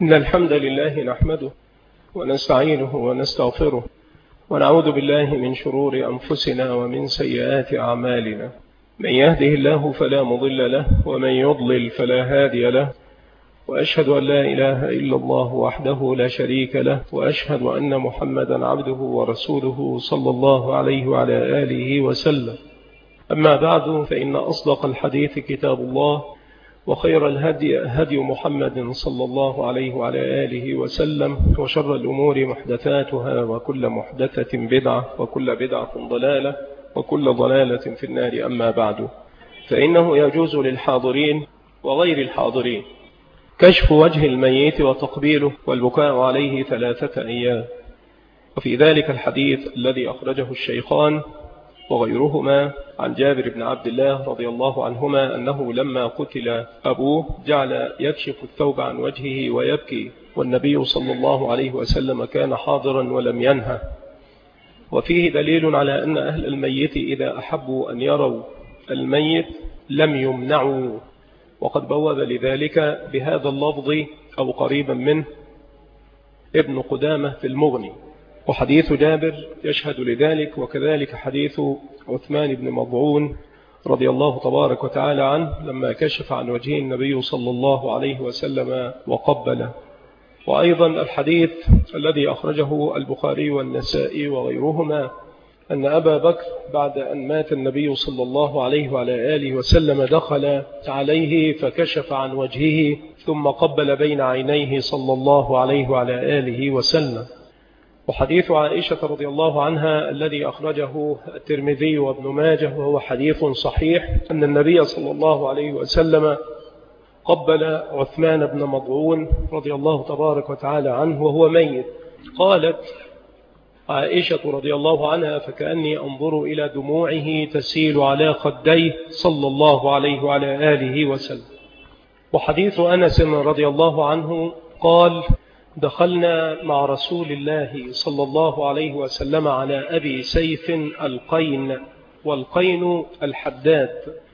إن الحمد لله نحمده ونستعينه ونستغفره ونعوذ بالله من شرور أنفسنا ومن سيئات أعمالنا. من يهده الله فلا مضل له ومن يضلل فلا هادي له، وأشهد أن لا إله إلا الله وحده لا شريك له، وأشهد أن محمدا عبده ورسوله صلى الله عليه وعلى آله وسلم. أما بعد، فإن أصدق الحديث كتاب الله، وخير الهدي هدي محمد صلى الله عليه وعلى آله وسلم، وشر الأمور محدثاتها، وكل محدثة بدعة، وكل بدعة ضلالة، وكل ضلالة في النار. أما بعد، فإنه يجوز للحاضرين وغير الحاضرين كشف وجه الميت وتقبيله والبكاء عليه 3 أيام. وفي ذلك الحديث الذي أخرجه الشيخان وغيرهما عن جابر بن عبد الله رضي الله عنهما أنه لما قتل أبوه جعل يكشف الثوب عن وجهه ويبكي، والنبي صلى الله عليه وسلم كان حاضرا ولم ينهى. وفيه دليل على أن أهل الميت إذا أحبوا أن يروا الميت لم يمنعوا، وقد بوب لذلك بهذا اللفظ أو قريبا منه ابن قدامة في المغني. وحديث جابر يشهد لذلك، وكذلك حديث عثمان بن مضعون رضي الله تبارك وتعالى عنه لما كشف عن وجه النبي صلى الله عليه وسلم وقبله. وأيضا الحديث الذي أخرجه البخاري والنسائي وغيرهما أن أبا بكر بعد أن مات النبي صلى الله عليه وعلى آله وسلم دخل عليه فكشف عن وجهه ثم قبل بين عينيه صلى الله عليه وعلى آله وسلم. وحديث عائشة رضي الله عنها الذي أخرجه الترمذي وابن ماجه وهو حديث صحيح أن النبي صلى الله عليه وسلم قبل عثمان بن مضعون رضي الله تبارك وتعالى عنه وهو ميت. قالت عائشة رضي الله عنها: فكأني أنظر إلى دموعه تسيل على خديه صلى الله عليه وعلى آله وسلم. وحديث أنس رضي الله عنه قال: دخلنا مع رسول الله صلى الله عليه وسلم على أبي سيف القين، والقين الحداد،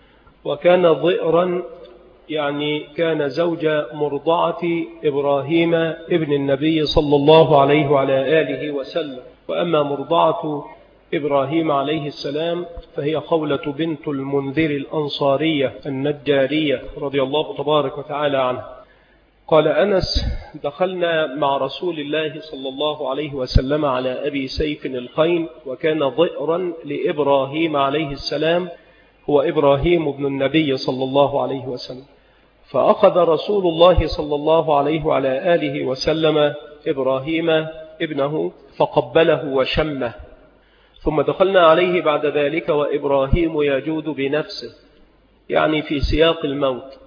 وكان ضئرا، يعني كان زوج مرضعة إبراهيم ابن النبي صلى الله عليه وعلى آله وسلم. وأما مرضعة إبراهيم عليه السلام فهي خولة بنت المنذر الأنصارية النجارية رضي الله تبارك وتعالى عنها. قال أنس: دخلنا مع رسول الله صلى الله عليه وسلم على أبي سيف القين، وكان ضئرا لإبراهيم عليه السلام، هو إبراهيم ابن النبي صلى الله عليه وسلم. فأخذ رسول الله صلى الله عليه وعلى آله وسلم إبراهيم ابنه فقبله وشمه، ثم دخلنا عليه بعد ذلك وإبراهيم يجود بنفسه، يعني في سياق الموت.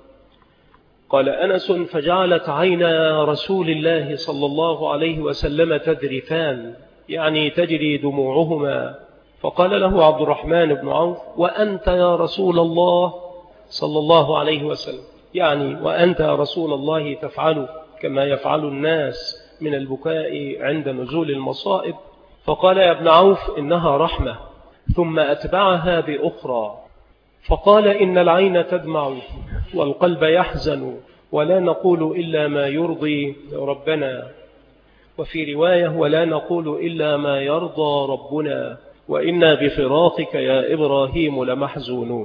قال أنس: فجعلت عينا رسول الله صلى الله عليه وسلم تذرفان، يعني تجري دموعهما. فقال له عبد الرحمن بن عوف: وأنت يا رسول الله صلى الله عليه وسلم، يعني وأنت يا رسول الله تفعل كما يفعل الناس من البكاء عند نزول المصائب؟ فقال يا ابن عوف: إنها رحمة. ثم أتبعها بأخرى فقال: إن العين تدمع والقلب يحزن، ولا نقول إلا ما يرضي ربنا. وفي رواية: ولا نقول إلا ما يرضى ربنا، وإنا بفراقك يا إبراهيم لمحزونون.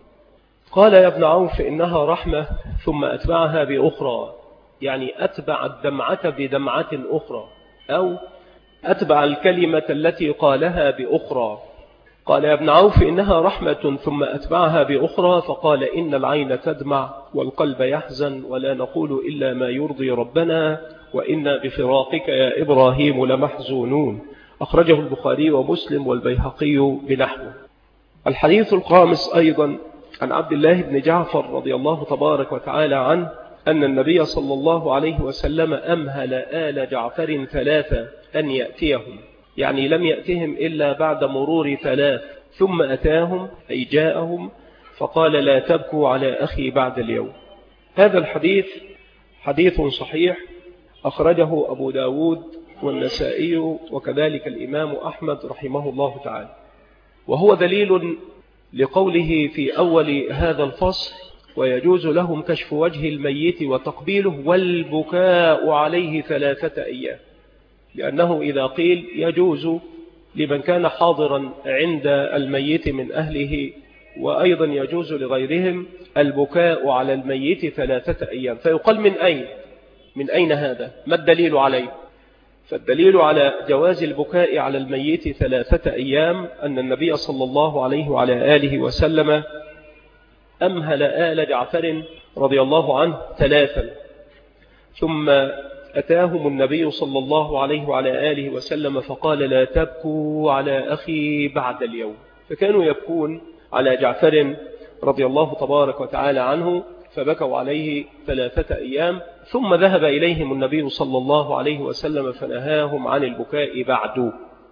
قال يا ابن عوف: إنها رحمة. ثم أتبعها بأخرى، يعني أتبع الدمعة بدمعة أخرى، أو أتبع الكلمة التي قالها بأخرى. قال يا ابن عوف: إنها رحمة. ثم أتبعها بأخرى فقال: إن العين تدمع والقلب يحزن، ولا نقول إلا ما يرضي ربنا، وإنا بفراقك يا إبراهيم لمحزونون. أخرجه البخاري ومسلم والبيهقي بنحوه. الحديث الخامس أيضا عن عبد الله بن جعفر رضي الله تبارك وتعالى عنه أن النبي صلى الله عليه وسلم أمهل آل جعفر 3 أن يأتيهم، يعني لم يأتهم إلا بعد مرور 3، ثم أتاهم أي جاءهم فقال: لا تبكوا على أخي بعد اليوم. هذا الحديث حديث صحيح أخرجه أبو داود والنسائي وكذلك الإمام أحمد رحمه الله تعالى، وهو دليل لقوله في أول هذا الفصل: ويجوز لهم كشف وجه الميت وتقبيله والبكاء عليه 3 أيام، لأنه إذا قيل يجوز لمن كان حاضرا عند الميت من أهله، وأيضا يجوز لغيرهم البكاء على الميت 3 أيام، فيقال من أين هذا؟ ما الدليل عليه؟ فالدليل على جواز البكاء على الميت 3 أيام أن النبي صلى الله عليه وعلى آله وسلم أمهل آل جعفر رضي الله عنه 3، ثم أتاهم النبي صلى الله عليه وعلى آله وسلم فقال: لا تبكوا على أخي بعد اليوم. فكانوا يبكون على جعفر رضي الله تبارك وتعالى عنه، فبكوا عليه 3 أيام، ثم ذهب إليهم النبي صلى الله عليه وسلم فنهاهم عن البكاء بعد.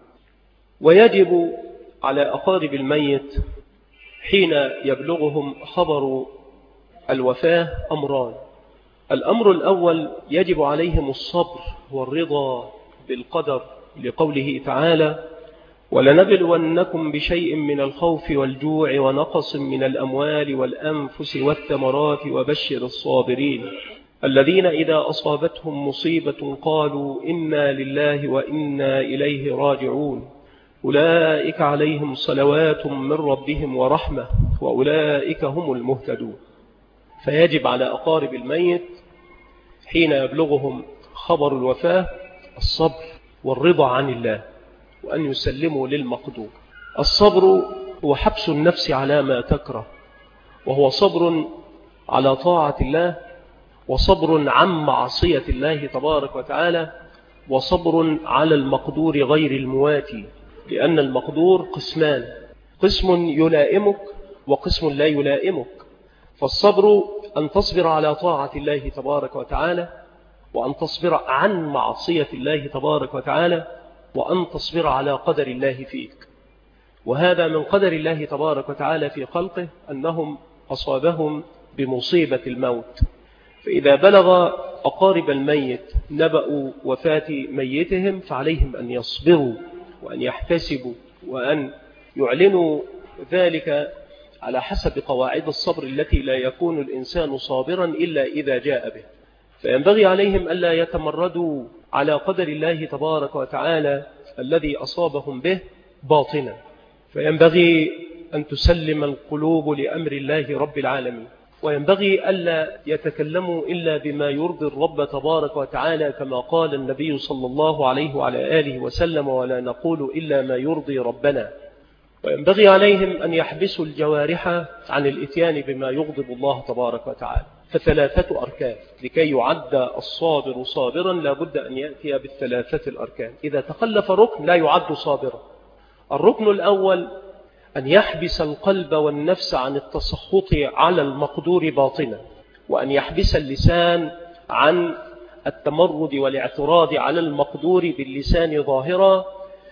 ويجب على أقارب الميت حين يبلغهم خبر الوفاة أمران: الأمر الأول يجب عليهم الصبر والرضا بالقدر، لقوله تعالى: ولنبلونكم بشيء من الخوف والجوع ونقص من الأموال والأنفس والثمرات وبشر الصابرين الذين إذا أصابتهم مصيبة قالوا إنا لله وإنا إليه راجعون أولئك عليهم صلوات من ربهم ورحمة وأولئك هم المهتدون. فيجب على أقارب الميت حين يبلغهم خبر الوفاة الصبر والرضا عن الله، وأن يسلموا للمقدور. الصبر هو حبس النفس على ما تكره، وهو صبر على طاعة الله، وصبر عن معصية الله تبارك وتعالى، وصبر على المقدور غير المواتي، لأن المقدور قسمان: قسم يلائمك وقسم لا يلائمك. فالصبر أن تصبر على طاعة الله تبارك وتعالى، وأن تصبر عن معصية الله تبارك وتعالى، وأن تصبر على قدر الله فيك. وهذا من قدر الله تبارك وتعالى في خلقه أنهم أصابهم بمصيبة الموت. فإذا بلغ أقارب الميت نبأ وفاة ميتهم فعليهم أن يصبروا وأن يحتسبوا وأن يعلنوا ذلك على حسب قواعد الصبر التي لا يكون الإنسان صابرا إلا إذا جاء به. فينبغي عليهم ألا يتمردوا على قدر الله تبارك وتعالى الذي أصابهم به باطنا، فينبغي أن تسلم القلوب لأمر الله رب العالمين، وينبغي ألا يتكلموا إلا بما يرضي الرب تبارك وتعالى، كما قال النبي صلى الله عليه وعلى آله وسلم: ولا نقول إلا ما يرضي ربنا. وينبغي عليهم أن يحبسوا الجوارح عن الإتيان بما يغضب الله تبارك وتعالى. ف3 أركان لكي يعد الصابر صابرا لا بد أن يأتي ب3 الأركان. إذا تخلف ركن لا يعد صابرا. الركن الأول أن يحبس القلب والنفس عن التسخط على المقدور باطنا، وأن يحبس اللسان عن التمرد والاعتراض على المقدور باللسان ظاهرا،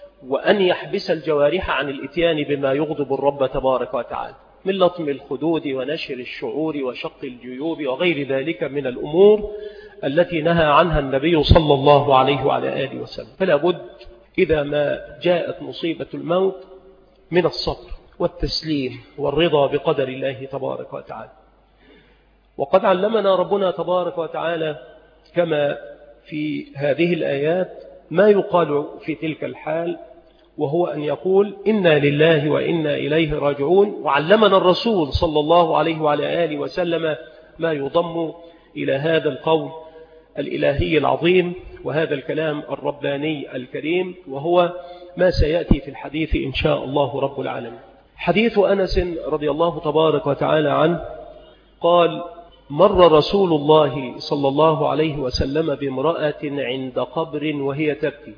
وأن يحبس الجوارح عن الإتيان بما يغضب الرب تبارك وتعالى من لطم الخدود ونشر الشعور وشق الجيوب وغير ذلك من الأمور التي نهى عنها النبي صلى الله عليه وعلى آله وسلم. فلا بد إذا ما جاءت مصيبة الموت من الصبر والتسليم والرضا بقدر الله تبارك وتعالى. وقد علمنا ربنا تبارك وتعالى كما في هذه الآيات ما يقال في تلك الحال، وهو أن يقول إنا لله وإنا إليه راجعون. وعلمنا الرسول صلى الله عليه وعلى آله وسلم ما يضم إلى هذا القول الإلهي العظيم وهذا الكلام الرباني الكريم، وهو ما سيأتي في الحديث إن شاء الله رب العالمين. حديث أنس رضي الله تبارك وتعالى عنه قال: مر رسول الله صلى الله عليه وسلم بامرأة عند قبر وهي تبكي،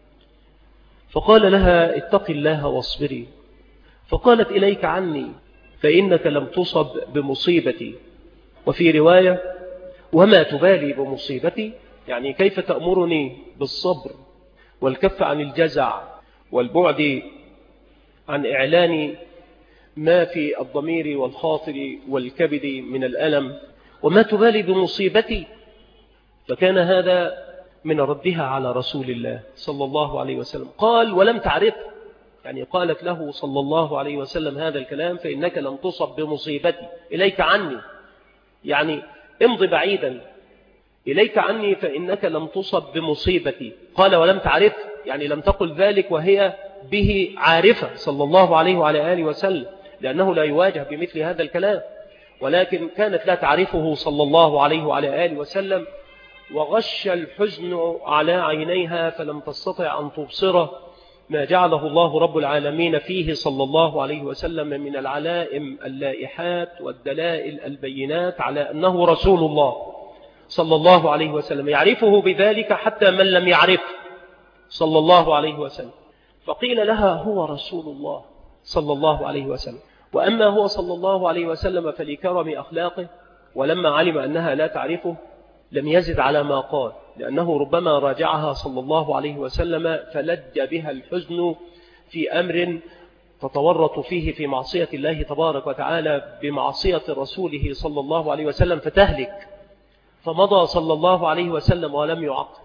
فقال لها: اتق الله واصبري. فقالت: إليك عني فإنك لم تصب بمصيبتي. وفي رواية: وما تبالي بمصيبتي، يعني كيف تأمرني بالصبر والكف عن الجزع والبعد عن إعلان ما في الضمير والخاطر والكبد من الألم، وما تبالي بمصيبتي. فكان هذا من ردها على رسول الله صلى الله عليه وسلم. قال: ولم تعرف، يعني قالت له صلى الله عليه وسلم هذا الكلام: فإنك لم تصب بمصيبتي، إليك عني. يعني امضي بعيدا، إليك عني فإنك لم تصب بمصيبتي. قال ولم تعرف، يعني لم تقل ذلك وهي به عارفة صلى الله عليه وعلى آله وسلم، لأنه لا يواجه بمثل هذا الكلام، ولكن كانت لا تعرفه صلى الله عليه وعلى آله وسلم، وغش الحزن على عينيها فلم تستطع أن تبصر ما جعله الله رب العالمين فيه صلى الله عليه وسلم من العلائم اللائحات والدلائل البينات على أنه رسول الله صلى الله عليه وسلم، يعرفه بذلك حتى من لم يعرفه صلى الله عليه وسلم. فقيل لها هو رسول الله صلى الله عليه وسلم. وأما هو صلى الله عليه وسلم فلكرم أخلاقه، ولما علم أنها لا تعرفه لم يزد على ما قال، لأنه ربما راجعها صلى الله عليه وسلم فلج بها الحزن في أمر تتورط فيه في معصية الله تبارك وتعالى بمعصية رسوله صلى الله عليه وسلم فتهلك، فمضى صلى الله عليه وسلم ولم يعقب.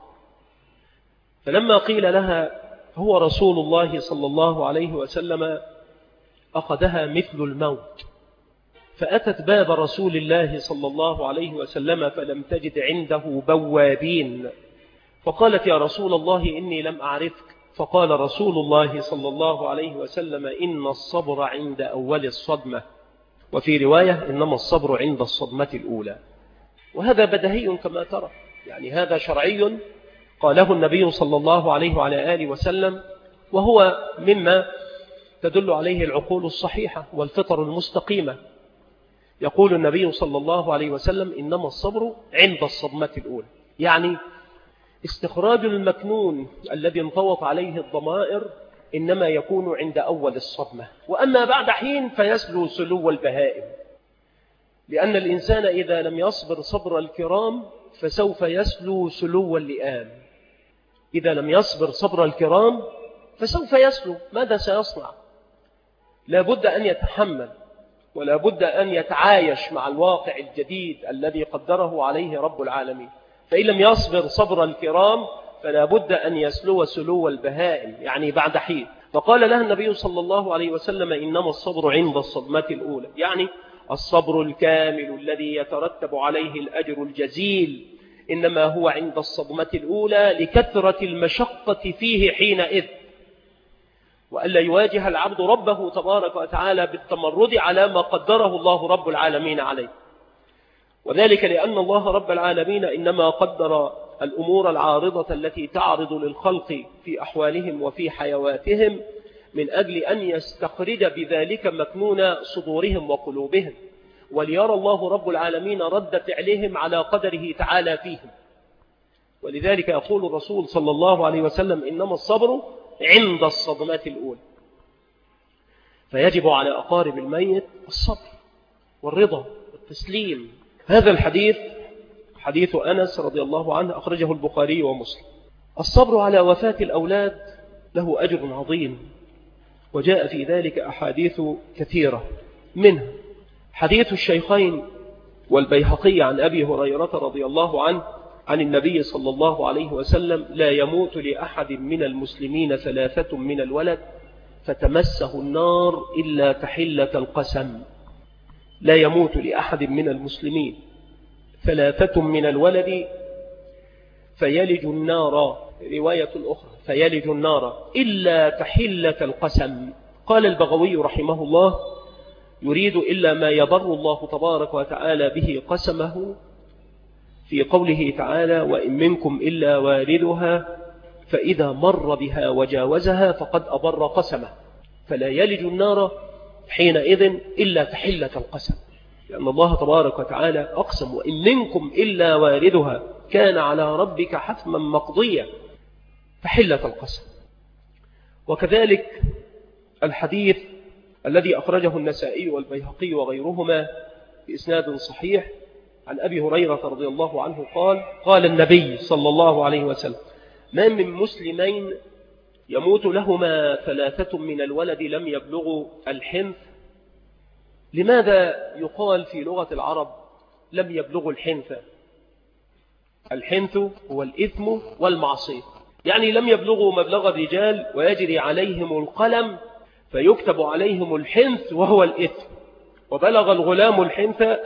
فلما قيل لها هو رسول الله صلى الله عليه وسلم أخذها مثل الموت، فأتت باب رسول الله صلى الله عليه وسلم فلم تجد عنده بوابين، فقالت يا رسول الله إني لم أعرفك. فقال رسول الله صلى الله عليه وسلم إن الصبر عند أول الصدمة، وفي رواية إنما الصبر عند الصدمة الأولى. وهذا بديهي كما ترى، يعني هذا شرعي قاله النبي صلى الله عليه وعلى آله وسلم، وهو مما تدل عليه العقول الصحيحة والفطر المستقيمة. يقول النبي صلى الله عليه وسلم إنما الصبر عند الصدمة الأولى، يعني استخراج المكنون الذي انطوت عليه الضمائر إنما يكون عند أول الصدمة، وأما بعد حين فيسلو سلو البهائم، لأن الإنسان إذا لم يصبر صبر الكرام فسوف يسلو سلو اللئام. إذا لم يصبر صبر الكرام فسوف يسلو، ماذا سيصنع؟ لا بد أن يتحمل، ولا بد أن يتعايش مع الواقع الجديد الذي قدره عليه رب العالمين. فإن لم يصبر صبر الكرام فلا بد أن يسلو سلو البهائم، يعني بعد حين. فقال لها النبي صلى الله عليه وسلم إنما الصبر عند الصدمة الأولى، يعني الصبر الكامل الذي يترتب عليه الأجر الجزيل إنما هو عند الصدمة الأولى لكثرة المشقة فيه حينئذ، وألا يواجه العبد ربه تبارك وتعالى بالتمرد على ما قدره الله رب العالمين عليه. وذلك لأن الله رب العالمين إنما قدر الأمور العارضة التي تعرض للخلق في أحوالهم وفي حيواتهم من أجل أن يستخرج بذلك مكنون صدورهم وقلوبهم، وليرى الله رب العالمين رد فعلهم على قدره تعالى فيهم. ولذلك يقول الرسول صلى الله عليه وسلم إنما الصبر عند الصدمة الأولى. فيجب على أقارب الميت الصبر والرضا والتسليم. هذا الحديث حديث أنس رضي الله عنه أخرجه البخاري ومسلم. الصبر على وفاة الأولاد له أجر عظيم، وجاء في ذلك أحاديث كثيرة، منها حديث الشيخين والبيهقي عن أبي هريرة رضي الله عنه عن النبي صلى الله عليه وسلم لا يموت لأحد من المسلمين 3 من الولد فتمسه النار إلا تحلة القسم. لا يموت لأحد من المسلمين 3 من الولد فيلج النار، رواية أخرى فيلج النار إلا تحلة القسم. قال البغوي رحمه الله يريد إلا ما يضر الله تبارك وتعالى به قسمه في قوله تعالى وإن منكم إلا واردها فإذا مر بها وجاوزها فقد أبر قسمه. فلا يلج النار حينئذ إلا تحلة القسم، لأن الله تبارك وتعالى أقسم وإن منكم إلا واردها كان على ربك حتما مقضيا، تحلة القسم. وكذلك الحديث الذي أخرجه النسائي والبيهقي وغيرهما بإسناد صحيح عن أبي هريرة رضي الله عنه قال قال النبي صلى الله عليه وسلم ما من مسلمين يموت لهما 3 من الولد لم يبلغوا الحنث. لماذا يقال في لغة العرب لم يبلغوا الحنث؟ الحنث هو الإثم والمعصية، يعني لم يبلغوا مبلغ الرجال ويجري عليهم القلم فيكتب عليهم الحنث وهو الإثم، وبلغ الغلام الحنث أي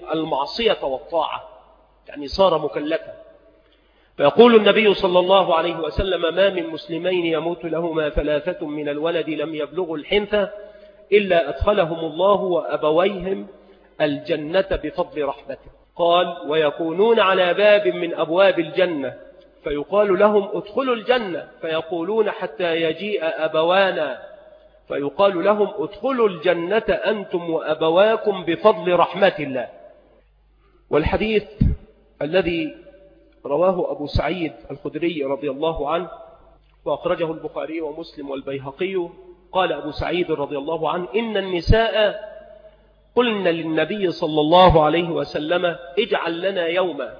المعصية والطاعة، يعني صار مكلفا. فيقول النبي صلى الله عليه وسلم: ما من مسلمين يموت لهما 3 من الولد لم يبلغوا الحنث إلا أدخلهم الله وأبويهم الجنة بفضل رحمته. قال: ويكونون على باب من أبواب الجنة فيقال لهم: ادخلوا الجنة، فيقولون حتى يجيء أبوانا، فيقال لهم: ادخلوا الجنة أنتم وأبواكم بفضل رحمة الله. والحديث الذي رواه أبو سعيد الخدري رضي الله عنه وأخرجه البخاري ومسلم والبيهقي، قال أبو سعيد رضي الله عنه: إن النساء قلن للنبي صلى الله عليه وسلم: اجعل لنا يوما،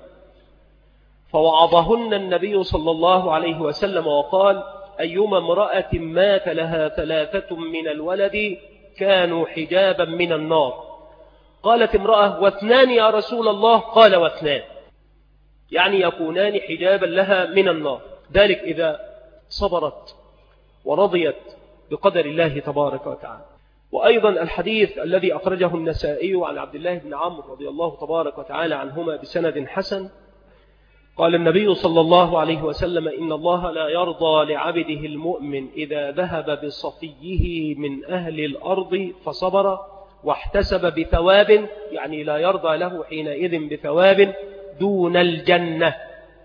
فوعظهن النبي صلى الله عليه وسلم وقال: أيما امرأة مات لها 3 من الولد كانوا حجابا من النار. قالت امرأة: و2 يا رسول الله؟ قال: و2، يعني يكونان حجابا لها من النار، ذلك إذا صبرت ورضيت بقدر الله تبارك وتعالى. وأيضا الحديث الذي أخرجه النسائي عن عبد الله بن عمرو رضي الله تبارك وتعالى عنهما بسند حسن، قال النبي صلى الله عليه وسلم: إن الله لا يرضى لعبده المؤمن إذا ذهب بصفيه من أهل الأرض فصبر واحتسب بثواب، يعني لا يرضى له حينئذ بثواب دون الجنة.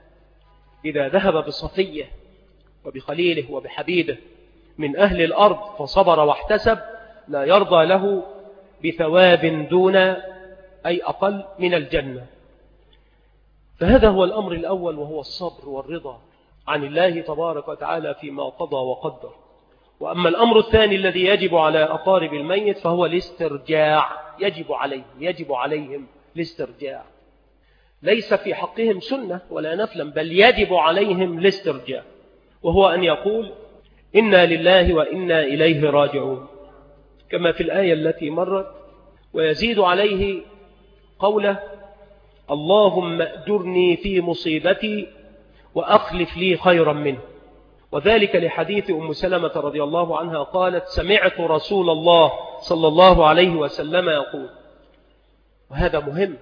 إذا ذهب بصفيه وبخليله وبحبيبه من أهل الأرض فصبر واحتسب، لا يرضى له بثواب دون، أي أقل من الجنة. فهذا هو الأمر الأول، وهو الصبر والرضا عن الله تبارك وتعالى فيما قضى وقدر. وأما الأمر الثاني الذي يجب على أقارب الميت فهو الاسترجاع، يجب عليهم الاسترجاع، ليس في حقهم سنة ولا نفلا، بل يجب عليهم الاسترجاع، وهو أن يقول: إنا لله وإنا إليه راجعون، كما في الآية التي مرت. ويزيد عليه قوله: اللهم أجرني في مصيبتي وأخلف لي خيرا منه. وذلك لحديث أم سلمة رضي الله عنها قالت: سمعت رسول الله صلى الله عليه وسلم يقول. وهذا مهم،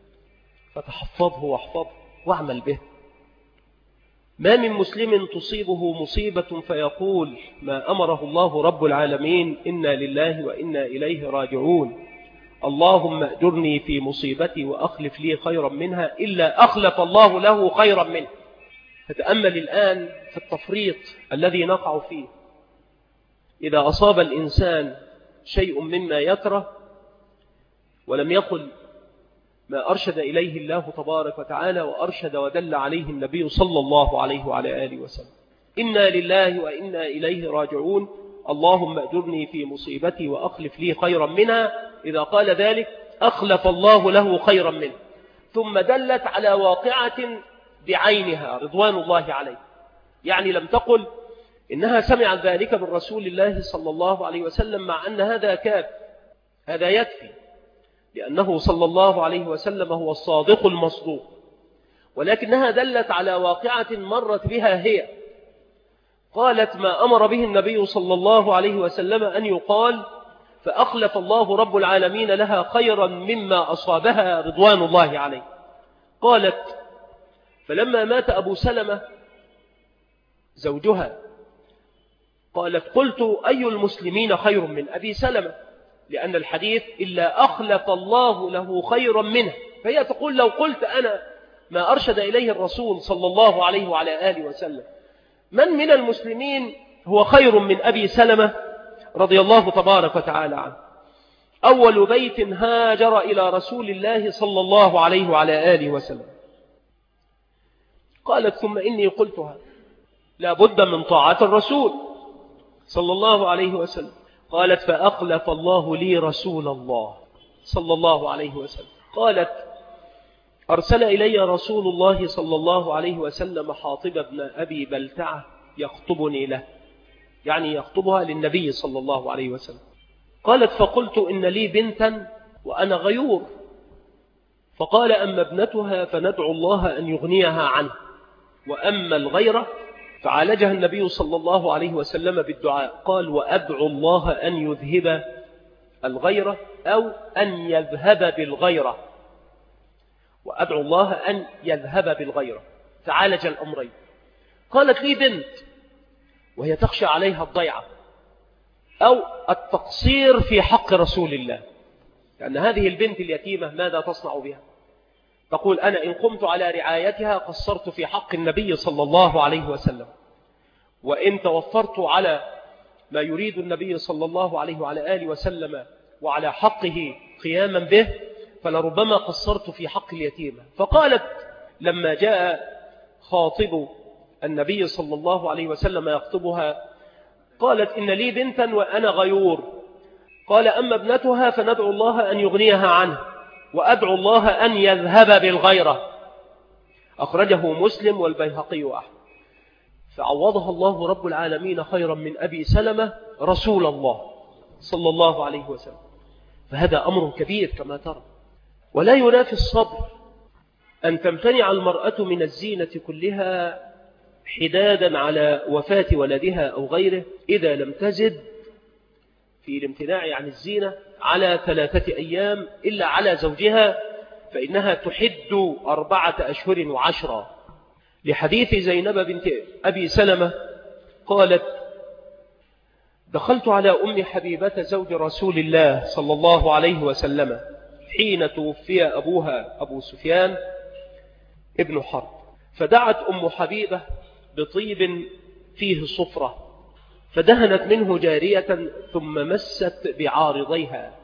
فتحفظه واحفظه واعمل به. ما من مسلم تصيبه مصيبة فيقول ما أمره الله رب العالمين: إنا لله وإنا إليه راجعون، اللهم أجرني في مصيبتي وأخلف لي خيرا منها، إلا أخلف الله له خيرا منه. فتأمل الآن في التفريط الذي نقع فيه. إذا أصاب الإنسان شيء مما يكره ولم يقل ما أرشد إليه الله تبارك وتعالى وأرشد ودل عليه النبي صلى الله عليه وعلى آله وسلم: إنا لله وإنا إليه راجعون، اللهم أجرني في مصيبتي وأخلف لي خيرا منها، إذا قال ذلك أخلف الله له خيرا منه. ثم دلت على واقعة بعينها رضوان الله عليه، يعني لم تقل إنها سمعت ذلك من رسول الله صلى الله عليه وسلم، مع أن هذا كاف، هذا يكفي، لأنه صلى الله عليه وسلم هو الصادق المصدوق، ولكنها دلت على واقعة مرت بها هي. قالت ما أمر به النبي صلى الله عليه وسلم أن يقال: فأخلف الله رب العالمين لها خيرا مما أصابها رضوان الله عليه. قالت: فلما مات أبو سلمة زوجها قالت: قلت أي المسلمين خير من أبي سلمة، لأن الحديث إلا أخلف الله له خيرا منه. فهي تقول: لو قلت أنا ما أرشد إليه الرسول صلى الله عليه وعلى آله وسلم، من المسلمين هو خير من أبي سلمة رضي الله تبارك وتعالى عنه، أول بيت هاجر إلى رسول الله صلى الله عليه وعلى آله وسلم. قالت: ثم إني قلتها، لا بد من طاعة الرسول صلى الله عليه وسلم. قالت: فأخلف الله لي رسول الله صلى الله عليه وسلم. قالت: أرسل إلي رسول الله صلى الله عليه وسلم حاطب بن أبي بلتعة يخطبني له، يعني يخطبها للنبي صلى الله عليه وسلم. قالت: فقلت إن لي بنتا وأنا غيور، فقال: أما ابنتها فندعو الله أن يغنيها عنه، وأما الغيرة فعالجها النبي صلى الله عليه وسلم بالدعاء. قال: وأدعو الله أن يذهب الغيرة أو أن يذهب بالغيرة، وأدعو الله أن يذهب بالغيرة، تعالج الأمرين. قالت لي بنت وهي تخشى عليها الضيعة أو التقصير في حق رسول الله، لأن هذه البنت اليتيمة ماذا تصنع بها؟ تقول أنا إن قمت على رعايتها قصرت في حق النبي صلى الله عليه وسلم، وإن توفرت على ما يريد النبي صلى الله عليه وعلى آله وسلم وعلى حقه قياما به فلربما قصرت في حق اليتيمة. فقالت لما جاء خاطب النبي صلى الله عليه وسلم يخطبها قالت إن لي بنتا وأنا غيور، قال أما ابنتها فندعو الله أن يغنيها عنه وأدعو الله أن يذهب بالغيرة. أخرجه مسلم والبيهقي وأحمد. فعوضها الله رب العالمين خيرا من أبي سلمة رسول الله صلى الله عليه وسلم. فهذا أمر كبير كما ترى. ولا ينافي الصبر أن تمتنع المرأة من الزينة كلها حدادا على وفاة ولدها أو غيره إذا لم تزد في الامتناع عن الزينة على 3 أيام إلا على زوجها، فإنها تحد 4 أشهر و10، لحديث زينب بنت أبي سلمة قالت دخلت على أم حبيبة زوج رسول الله صلى الله عليه وسلم حين توفي أبوها أبو سفيان ابن حرب، فدعت أم حبيبة بطيب فيه صفرة فدهنت منه جارية ثم مست بعارضيها.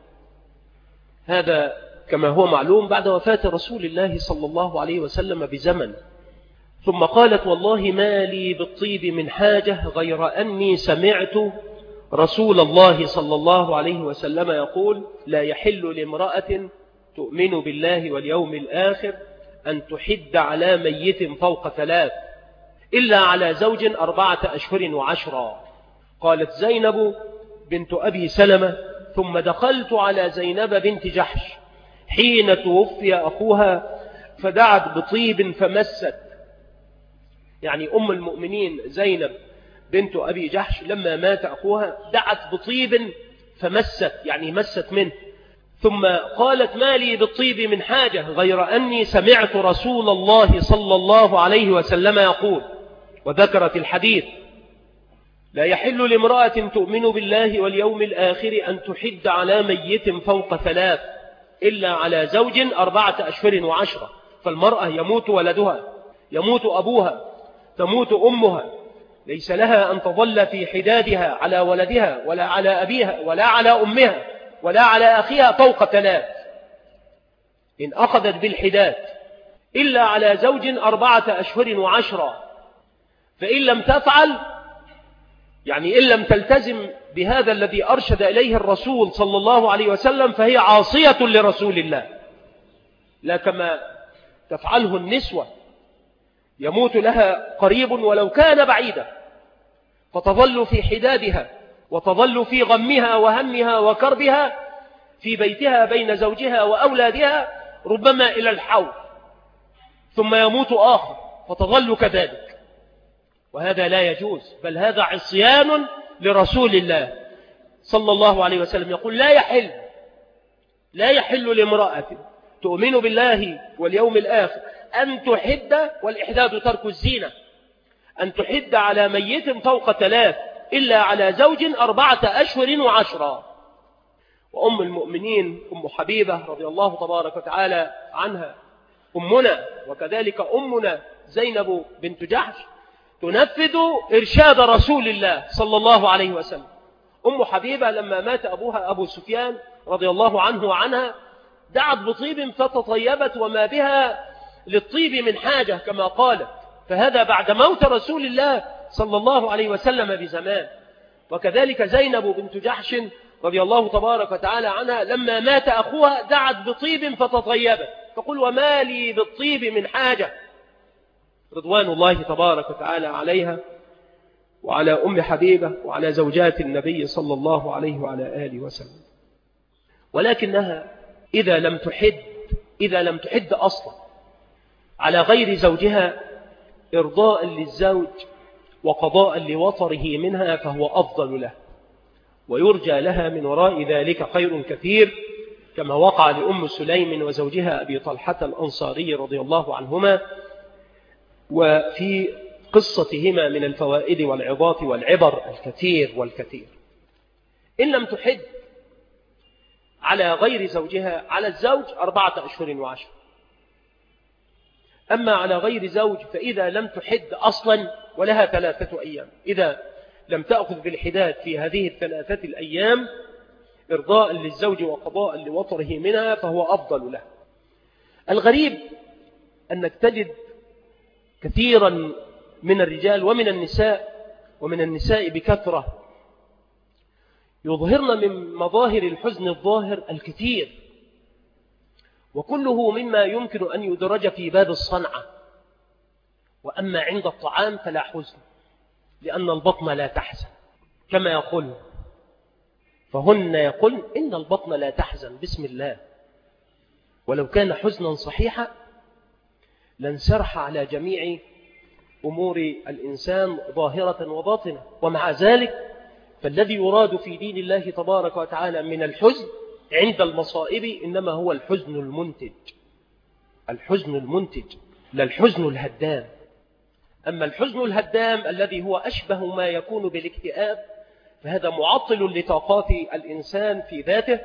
هذا كما هو معلوم بعد وفاة رسول الله صلى الله عليه وسلم بزمن. ثم قالت والله ما لي بالطيب من حاجة غير أني سمعت رسول الله صلى الله عليه وسلم يقول لا يحل لامرأة تؤمن بالله واليوم الآخر أن تحد على ميت فوق 3 إلا على زوج 4 أشهر و10. قالت زينب بنت أبي سلمة ثم دخلت على زينب بنت جحش حين توفي أخوها فدعت بطيب فمست، يعني أم المؤمنين زينب بنت أبي جحش لما مات أخوها دعت بطيب فمست، يعني مست منه. ثم قالت ما لي بالطيب من حاجة غير أني سمعت رسول الله صلى الله عليه وسلم يقول، وذكرت الحديث لا يحل لامرأة تؤمن بالله واليوم الآخر أن تحد على ميت فوق 3 إلا على زوج 4 أشهر و10. فالمرأة يموت ولدها، يموت أبوها، تموت أمها، ليس لها أن تظل في حدادها على ولدها ولا على أبيها ولا على أمها ولا على أخيها فوق 3 إن أخذت بالحداد إلا على زوج 4 أشهر و10. فإن لم تفعل، يعني إن لم تلتزم بهذا الذي أرشد إليه الرسول صلى الله عليه وسلم فهي عاصية لرسول الله، لا كما تفعله النسوة يموت لها قريب ولو كان بعيدا فتظل في حدادها وتظل في غمها وهمها وكربها في بيتها بين زوجها وأولادها ربما إلى الحول، ثم يموت آخر فتظل كذلك. وهذا لا يجوز، بل هذا عصيان لرسول الله صلى الله عليه وسلم. يقول لا يحل لامرأة تؤمن بالله واليوم الآخر أن تحد، والإحداد ترك الزينة، أن تحد على ميت فوق 3 إلا على زوج 4 أشهر و10. وأم المؤمنين أم حبيبة رضي الله تبارك وتعالى عنها أمنا، وكذلك أمنا زينب بنت جحش تنفذ إرشاد رسول الله صلى الله عليه وسلم. أم حبيبة لما مات أبوها أبو سفيان رضي الله عنه وعنها دعت بطيب فتطيبت وما بها للطيب من حاجة كما قالت، فهذا بعد موت رسول الله صلى الله عليه وسلم بزمان. وكذلك زينب بنت جحش رضي الله تبارك وتعالى عنها لما مات أخوها دعت بطيب فتطيبت، تقول وما لي بالطيب من حاجة، رضوان الله تبارك وتعالى عليها وعلى أم حبيبة وعلى زوجات النبي صلى الله عليه وعلى آله وسلم. ولكنها إذا لم تحد أصلا على غير زوجها إرضاء للزوج وقضاء لوطره منها فهو أفضل له، ويرجى لها من وراء ذلك خير كثير، كما وقع لأم سليم وزوجها أبي طلحة الأنصاري رضي الله عنهما. وفي قصتهما من الفوائد والعظات والعبر الكثير والكثير. إن لم تحد على غير زوجها، على الزوج 4 أشهر و10. أما على غير زوج فإذا لم تحد أصلا ولها 3 أيام، إذا لم تأخذ بالحداد في هذه 3 الأيام إرضاء للزوج وقضاء لوطره منها فهو أفضل له. الغريب أنك تجد كثيرا من الرجال ومن النساء بكثرة يظهرن من مظاهر الحزن الظاهر الكثير، وكله مما يمكن أن يدرج في باب الصنعة. وأما عند الطعام فلا حزن، لأن البطن لا تحزن كما يقول، فهن يقول إن البطن لا تحزن بسم الله. ولو كان حزنا صحيحا لانسرح على جميع أمور الإنسان ظاهرة وباطنة. ومع ذلك فالذي يراد في دين الله تبارك وتعالى من الحزن عند المصائب إنما هو الحزن المنتج، الحزن المنتج لا الحزن الهدام. أما الحزن الهدام الذي هو أشبه ما يكون بالاكتئاب فهذا معطل لطاقات الإنسان في ذاته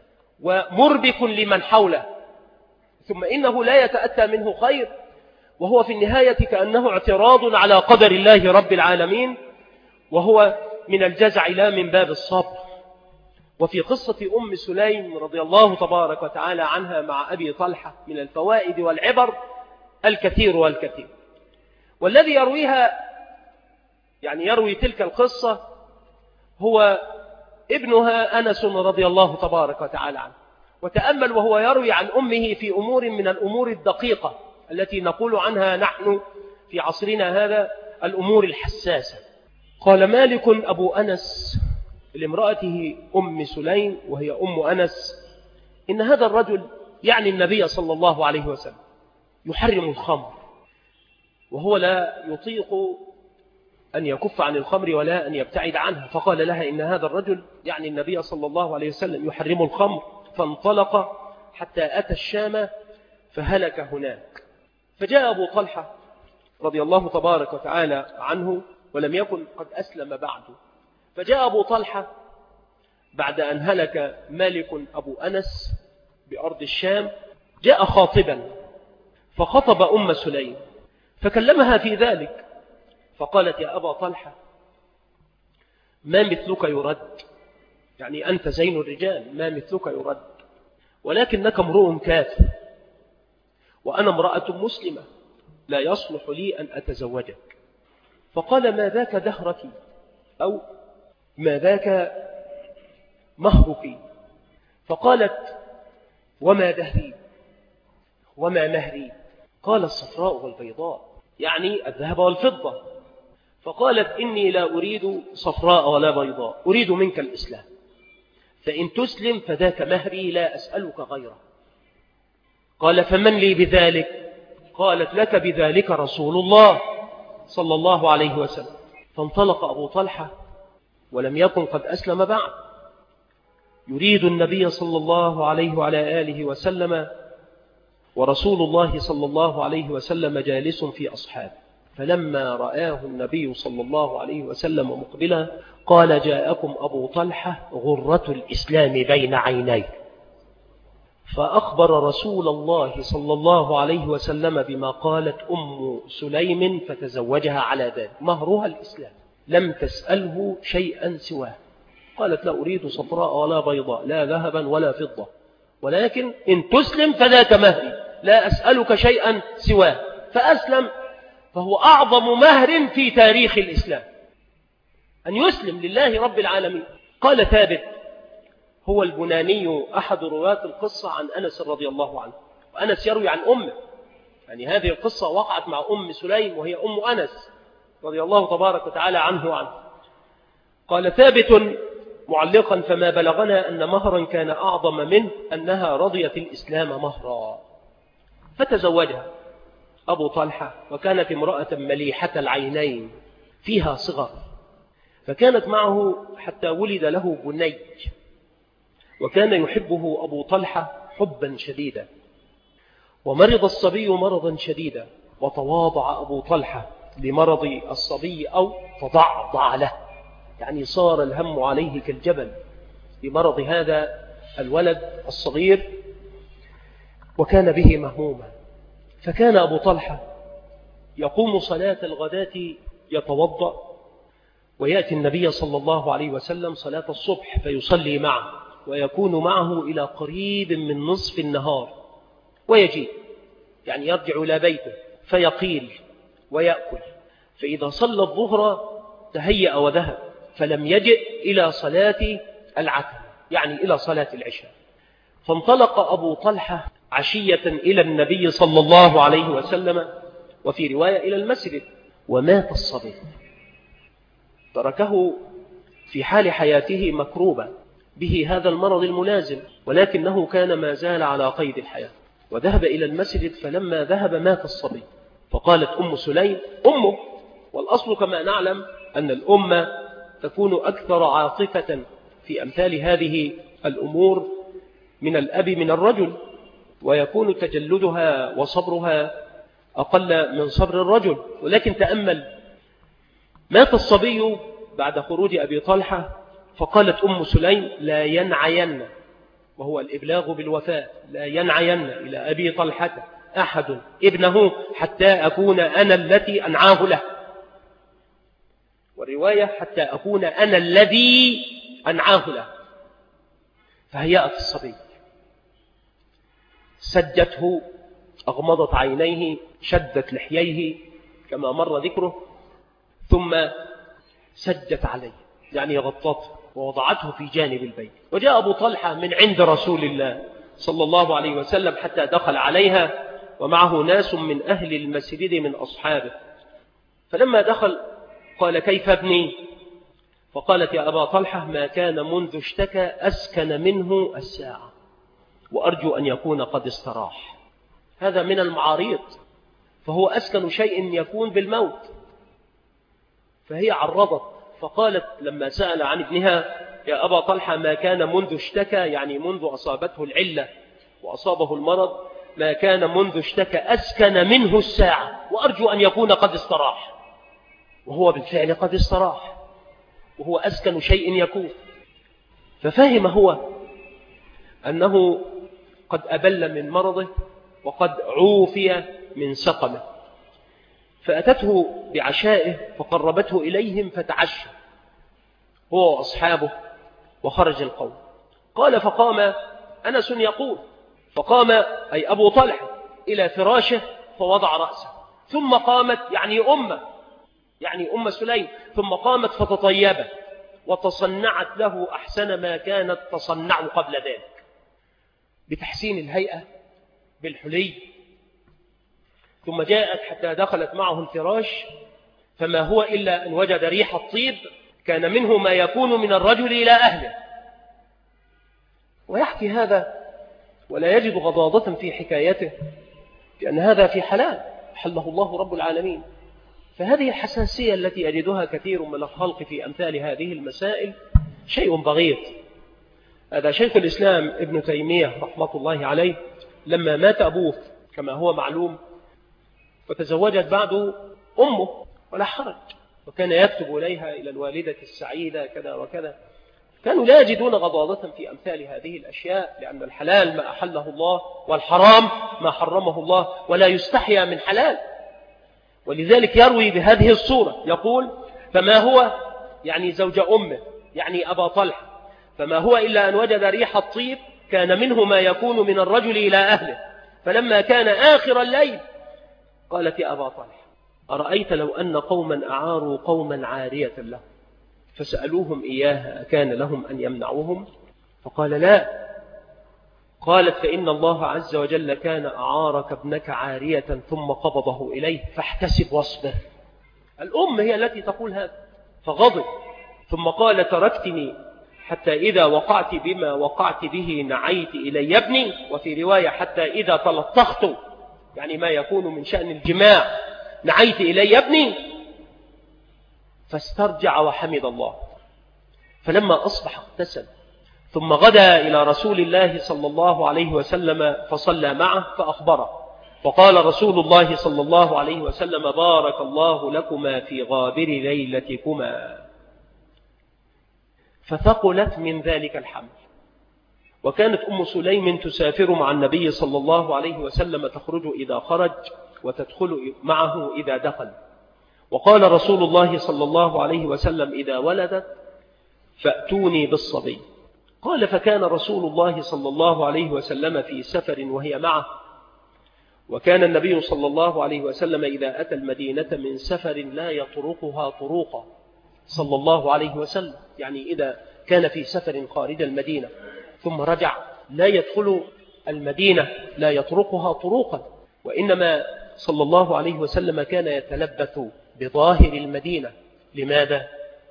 ومربك لمن حوله، ثم إنه لا يتأتى منه خير، وهو في النهاية كأنه اعتراض على قدر الله رب العالمين، وهو من الجزع لا من باب الصبر. وفي قصة أم سليم رضي الله تبارك وتعالى عنها مع أبي طلحة من الفوائد والعبر الكثير والكثير. والذي يرويها يعني يروي تلك القصة هو ابنها أنس رضي الله تبارك وتعالى عنه. وتأمل وهو يروي عن أمه في أمور من الأمور الدقيقة التي نقول عنها نحن في عصرنا هذا الأمور الحساسة. قال مالك أبو أنس لامرأته أم سليم وهي أم أنس إن هذا الرجل يعني النبي صلى الله عليه وسلم يحرم الخمر، وهو لا يطيق أن يكف عن الخمر ولا أن يبتعد عنها. فقال لها إن هذا الرجل يعني النبي صلى الله عليه وسلم يحرم الخمر، فانطلق حتى أتى الشام فهلك هناك. فجاء أبو طلحة رضي الله تبارك وتعالى عنه ولم يكن قد أسلم بعده، فجاء أبو طلحة بعد أن هلك مالك أبو أنس بأرض الشام، جاء خاطبا فخطب أم سليم فكلمها في ذلك، فقالت يا أبا طلحة ما مثلك يرد، يعني أنت زين الرجال ما مثلك يرد، ولكنك امرؤ كافر وأنا امرأة مسلمة لا يصلح لي أن أتزوجك. فقال ما ذاك دهرك أو ما ذاك مهرك؟ فقالت وما دهري وما مهري؟ قال الصفراء والبيضاء، يعني الذهب والفضة. فقالت إني لا أريد صفراء ولا بيضاء، أريد منك الإسلام، فإن تسلم فذاك مهري لا أسألك غيره. قال فمن لي بذلك؟ قالت لك بذلك رسول الله صلى الله عليه وسلم. فانطلق أبو طلحة ولم يكن قد أسلم بعد، يريد النبي صلى الله عليه وعلى آله وسلم، ورسول الله صلى الله عليه وسلم جالس في أصحابه. فلما رآه النبي صلى الله عليه وسلم مقبلا قال جاءكم أبو طلحة غرة الإسلام بين عينيه. فأخبر رسول الله صلى الله عليه وسلم بما قالت أم سليم فتزوجها على ذلك، مهرها الإسلام، لم تسأله شيئا سواه. قالت لا أريد صفراء ولا بيضاء، لا ذهبا ولا فضة، ولكن إن تسلم فذاك مهري لا أسألك شيئا سواه. فأسلم، فهو أعظم مهر في تاريخ الإسلام أن يسلم لله رب العالمين. قال ثابت هو البناني أحد رواة القصة عن أنس رضي الله عنه، وأنس يروي عن أمه، يعني هذه القصة وقعت مع أم سليم وهي أم أنس رضي الله تبارك وتعالى عنه وعنه. قال ثابت معلقا فما بلغنا أن مهرا كان أعظم منه أنها رضيت الإسلام مهرا. فتزوجها أبو طلحة، وكانت امرأة مليحة العينين فيها صغر، فكانت معه حتى ولد له بني، وكان يحبه أبو طلحة حبا شديدا. ومرض الصبي مرضا شديدا، وتواضع أبو طلحة لمرض الصبي أو تضعضع له، يعني صار الهم عليه كالجبل بمرض هذا الولد الصغير، وكان به مهموما. فكان أبو طلحة يقوم صلاة الغداة يتوضأ، ويأتي النبي صلى الله عليه وسلم صلاة الصبح فيصلي معه، ويكون معه إلى قريب من نصف النهار، ويجي يعني يرجع إلى بيته فيقيل ويأكل. فإذا صلى الظهر تهيأ وذهب، فلم يجئ إلى صلاة العتمة يعني إلى صلاة العشاء. فانطلق أبو طلحة عشية إلى النبي صلى الله عليه وسلم، وفي رواية إلى المسجد، ومات الصبي. تركه في حال حياته مكروبة به هذا المرض الملازم، ولكنه كان ما زال على قيد الحياة، وذهب إلى المسجد. فلما ذهب مات الصبي. فقالت أم سليم أمه، والأصل كما نعلم أن الأمة تكون أكثر عاطفة في أمثال هذه الأمور من الأب من الرجل، ويكون تجلدها وصبرها أقل من صبر الرجل. ولكن تأمل، مات الصبي بعد خروج أبي طلحة، فقالت أم سليم لا ينعين، وهو الإبلاغ بالوفاة، لا ينعين إلى أبي طلحة أحد ابنه حتى أكون أنا التي أنعاه له، والرواية حتى أكون أنا الذي أنعاه له. فهيأت الصبي، سجته، أغمضت عينيه، شدت لحييه كما مر ذكره، ثم سجت عليه يعني غطته ووضعته في جانب البيت. وجاء أبو طلحة من عند رسول الله صلى الله عليه وسلم حتى دخل عليها، ومعه ناس من أهل المسجد من أصحابه. فلما دخل قال كيف ابني؟ فقالت يا أبا طلحة ما كان منذ اشتكى أسكن منه الساعة، وأرجو أن يكون قد استراح. هذا من المعاريض، فهو أسكن شيء يكون بالموت. فهي عرضت، فقالت لما سأل عن ابنها يا أبا طلحة ما كان منذ اشتكى، يعني منذ أصابته العلة وأصابه المرض، ما كان منذ اشتكى أسكن منه الساعة، وأرجو أن يكون قد استراح. وهو بالفعل قد استراح، وهو أسكن شيء يكون. ففهم هو أنه قد أبل من مرضه وقد عوفي من سقمه. فأتته بعشائه فقربته إليهم فتعشى هو وأصحابه، وخرج القوم. قال فقام أنس يقول فقام أي أبو طلحة إلى فراشه فوضع رأسه، ثم قامت يعني أم سليم، ثم قامت فتطيبت وتصنعت له أحسن ما كانت تصنع قبل ذلك، بتحسين الهيئة بالحلي. ثم جاءت حتى دخلت معه الفراش، فما هو إلا أن وجد ريح الطيب كان منه ما يكون من الرجل إلى أهله. ويحكي هذا ولا يجد غضاضة في حكايته، لأن هذا في حلال حله الله رب العالمين. فهذه الحساسية التي يجدها كثير من الخلق في أمثال هذه المسائل شيء بغيض. هذا شيخ الإسلام ابن تيمية رحمة الله عليه لما مات أبوه كما هو معلوم، وتزوجت بعده أمه ولا حرج، وكان يكتب إليها إلى الوالدة السعيدة كذا وكذا، كانوا لا يجدون غضاضة في أمثال هذه الأشياء، لأن الحلال ما أحله الله والحرام ما حرمه الله، ولا يستحيا من حلال. ولذلك يروي بهذه الصورة يقول فما هو يعني زوج أمه يعني أبا طلحة، فما هو إلا أن وجد ريح الطيب كان منه ما يكون من الرجل إلى أهله، فلما كان آخر الليل قالت يا أبا طلحة أرأيت لو أن قوما أعاروا قوما عارية لهم فسألوهم إياها أكان لهم أن يمنعوهم؟ فقال لا. قالت فإن الله عز وجل كان أعارك ابنك عارية ثم قبضه إليه فاحتسب واصبر. الأم هي التي تقول هذا، فغضب ثم قال تركتني حتى إذا وقعت بما وقعت به نعيت إلي ابني، وفي رواية حتى إذا تلطخت يعني ما يكون من شأن الجماع نعيت إلي ابني. فاسترجع وحمد الله، فلما أصبح اغتسل ثم غدا إلى رسول الله صلى الله عليه وسلم فصلى معه فأخبره، فقال رسول الله صلى الله عليه وسلم: بارك الله لكما في غابر ليلتكما. فثقلت من ذلك الحمل. وكانت أم سليم تسافر مع النبي صلى الله عليه وسلم، تخرج إذا خرج وتدخل معه إذا دخل. وقال رسول الله صلى الله عليه وسلم: إذا ولدت فأتوني بالصبي. قال: فكان رسول الله صلى الله عليه وسلم في سفر وهي معه، وكان النبي صلى الله عليه وسلم إذا أتى المدينة من سفر لا يطرقها طروقا صلى الله عليه وسلم، يعني إذا كان في سفر خارج المدينة ثم رجع لا يدخل المدينة لا يطرقها طروقا، وإنما صلى الله عليه وسلم كان يتلبث بظاهر المدينة. لماذا؟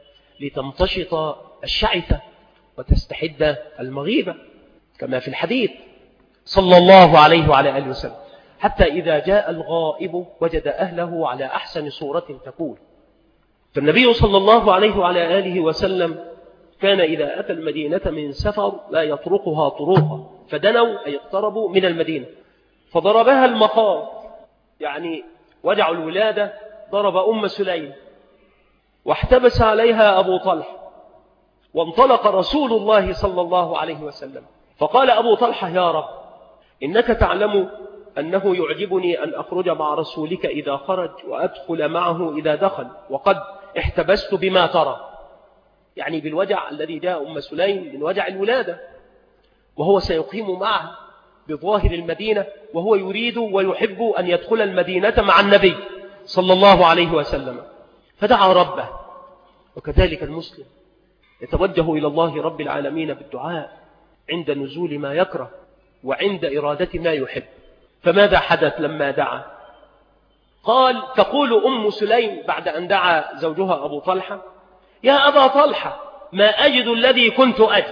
لتمتشط الشعثة وتستحد المغيبة، كما في الحديث صلى الله عليه وعلى آله وسلم، حتى إذا جاء الغائب وجد أهله على أحسن صورة تكون. فالنبي صلى الله عليه وعلى آله وسلم كان إذا أتى المدينة من سفر لا يطرقها طروقا، فدنوا أي اقتربوا من المدينة فضربها المخاض، يعني وجع الولادة، ضرب أم سليم واحتبس عليها أبو طلحة. وانطلق رسول الله صلى الله عليه وسلم فقال أبو طلحة: يا رب، إنك تعلم أنه يعجبني أن أخرج مع رسولك إذا خرج وأدخل معه إذا دخل، وقد احتبست بما ترى، يعني بالوجع الذي جاء أم سليم من وجع الولادة، وهو سيقيم معه بظاهر المدينة، وهو يريد ويحب أن يدخل المدينة مع النبي صلى الله عليه وسلم. فدعا ربه. وكذلك المسلم يتوجه إلى الله رب العالمين بالدعاء عند نزول ما يكره وعند إرادة ما يحب. فماذا حدث لما دعا؟ قال: تقول أم سليم بعد أن دعا زوجها أبو طلحة: يا أبا طلحة، ما أجد الذي كنت أجد.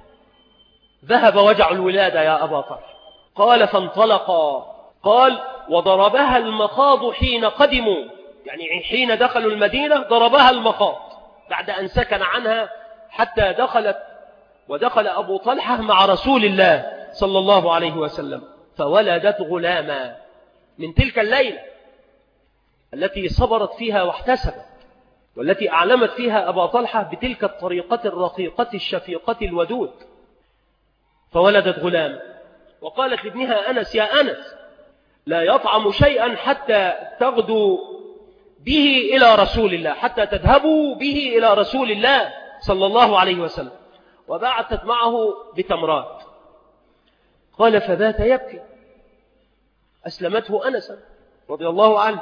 ذهب وجع الولادة يا أبا طلحة. قال: فانطلقا. قال: وضربها المخاض حين قدموا، يعني حين دخلوا المدينة ضربها المخاض بعد أن سكن عنها حتى دخلت، ودخل أبو طلحة مع رسول الله صلى الله عليه وسلم، فولدت غلاما من تلك الليلة التي صبرت فيها واحتسبت، والتي أعلمت فيها أبا طلحة بتلك الطريقة الرقيقة الشفيقة الودود. فولدت غلام، وقالت لابنها أنس: يا أنس، لا يطعم شيئا حتى تغدو به إلى رسول الله، حتى تذهبوا به إلى رسول الله صلى الله عليه وسلم. وبعثت معه بتمرات. قال: فبات يبكي. أسلمته أنسا رضي الله عنه،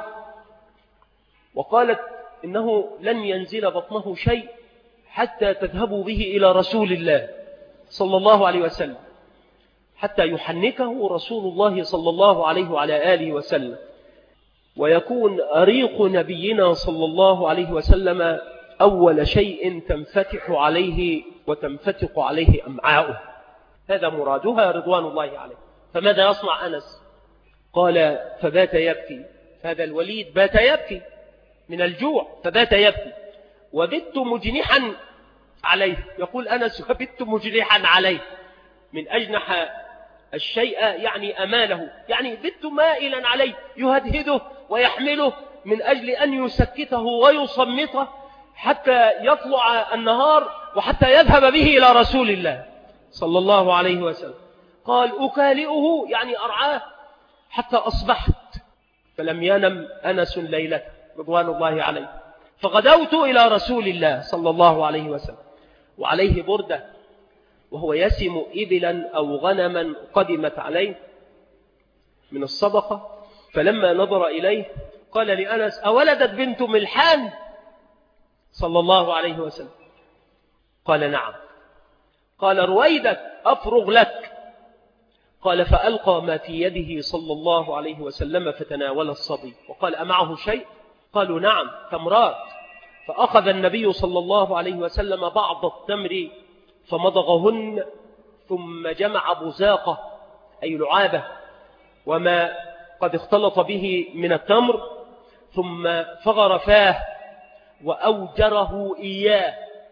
وقالت: إنه لن ينزل بطنه شيء حتى تذهبوا به إلى رسول الله صلى الله عليه وسلم، حتى يحنكه رسول الله صلى الله عليه وعلى آله وسلم، ويكون أريق نبينا صلى الله عليه وسلم أول شيء تنفتح عليه وتنفتق عليه أمعاؤه. هذا مرادها رضوان الله عليه. فماذا يصنع أنس؟ قال: فبات يبكي. هذا الوليد بات يبكي من الجوع، فبات يبكي. وبت مجنحا عليه. يقول أنس: وبت مجنحا عليه، من أجنح الشيء يعني أماله، يعني بت مائلا عليه، يهدهده ويحمله من أجل أن يسكته ويصمته حتى يطلع النهار وحتى يذهب به إلى رسول الله صلى الله عليه وسلم. قال: أكالئه، يعني أرعاه حتى أصبحت، فلم ينم أنس ليلة رضوان الله عليه. فغدوت إلى رسول الله صلى الله عليه وسلم وعليه بردة، وهو يسم إبلا أو غنما قدمت عليه من الصدقة. فلما نظر إليه قال لأنس: أولدت بنت ملحان صلى الله عليه وسلم؟ قال: نعم. قال: رويدك أفرغ لك. قال: فألقى ما في يده صلى الله عليه وسلم فتناول الصبي، وقال: أمعه شيء؟ قالوا: نعم، تمرات. فأخذ النبي صلى الله عليه وسلم بعض التمر فمضغهن، ثم جمع بزاقة أي لعابة وما قد اختلط به من التمر، ثم فغر فاه وأوجره إياه،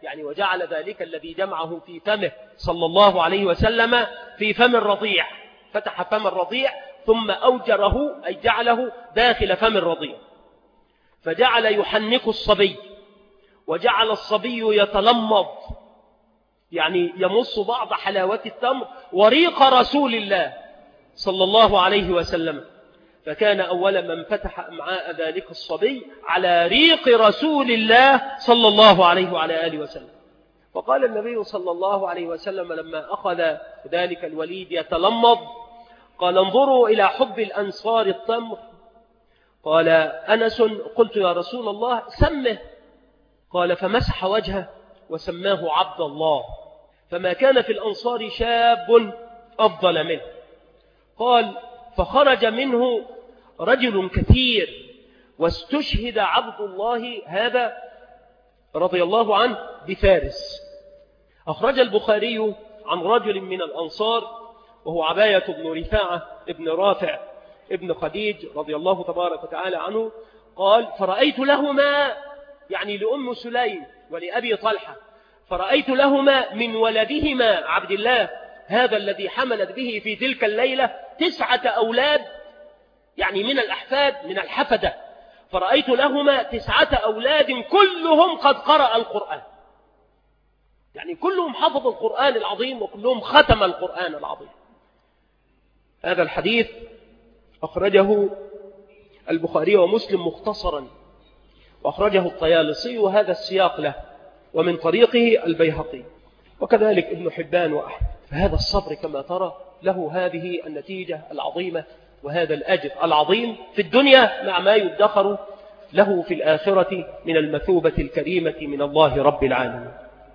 يعني وجعل ذلك الذي جمعه في فمه صلى الله عليه وسلم في فم الرضيع، فتح فم الرضيع ثم أوجره أي جعله داخل فم الرضيع، فجعل يحنك الصبي، وجعل الصبي يتلمض يعني يمص بعض حلاوة التمر وريق رسول الله صلى الله عليه وسلم، فكان أول من فتح أمعاء ذلك الصبي على ريق رسول الله صلى الله عليه وعلى آله وسلم. وقال النبي صلى الله عليه وسلم لما أخذ ذلك الوليد يتلمض قال انظروا إلى حب الأنصار التمر. قال أنس قلت يا رسول الله سمه، قال فمسح وجهه وسماه عبد الله، فما كان في الأنصار شاب أفضل منه. قال فخرج منه رجل كثير واستشهد عبد الله هذا رضي الله عنه بفارس. أخرج البخاري عن رجل من الأنصار وهو عباية بن رفاعة ابن رافع ابن خديج رضي الله تبارك وتعالى عنه، قال فرأيت لهما يعني لأم سليم ولأبي طلحة، فرأيت لهما من ولدهما عبد الله هذا الذي حملت به في تلك الليلة 9 أولاد يعني من الأحفاد من الحفدة، فرأيت لهما 9 أولاد كلهم قد قرأ القرآن، يعني كلهم حفظوا القرآن العظيم وكلهم ختم القرآن العظيم. هذا الحديث أخرجه البخاري ومسلم مختصرا، وأخرجه الطيالسي وهذا السياق له، ومن طريقه البيهقي وكذلك ابن حبان وأحمد. فهذا الصبر كما ترى له هذه النتيجة العظيمة وهذا الأجر العظيم في الدنيا مع ما يدخر له في الآخرة من المثوبة الكريمة من الله رب العالمين.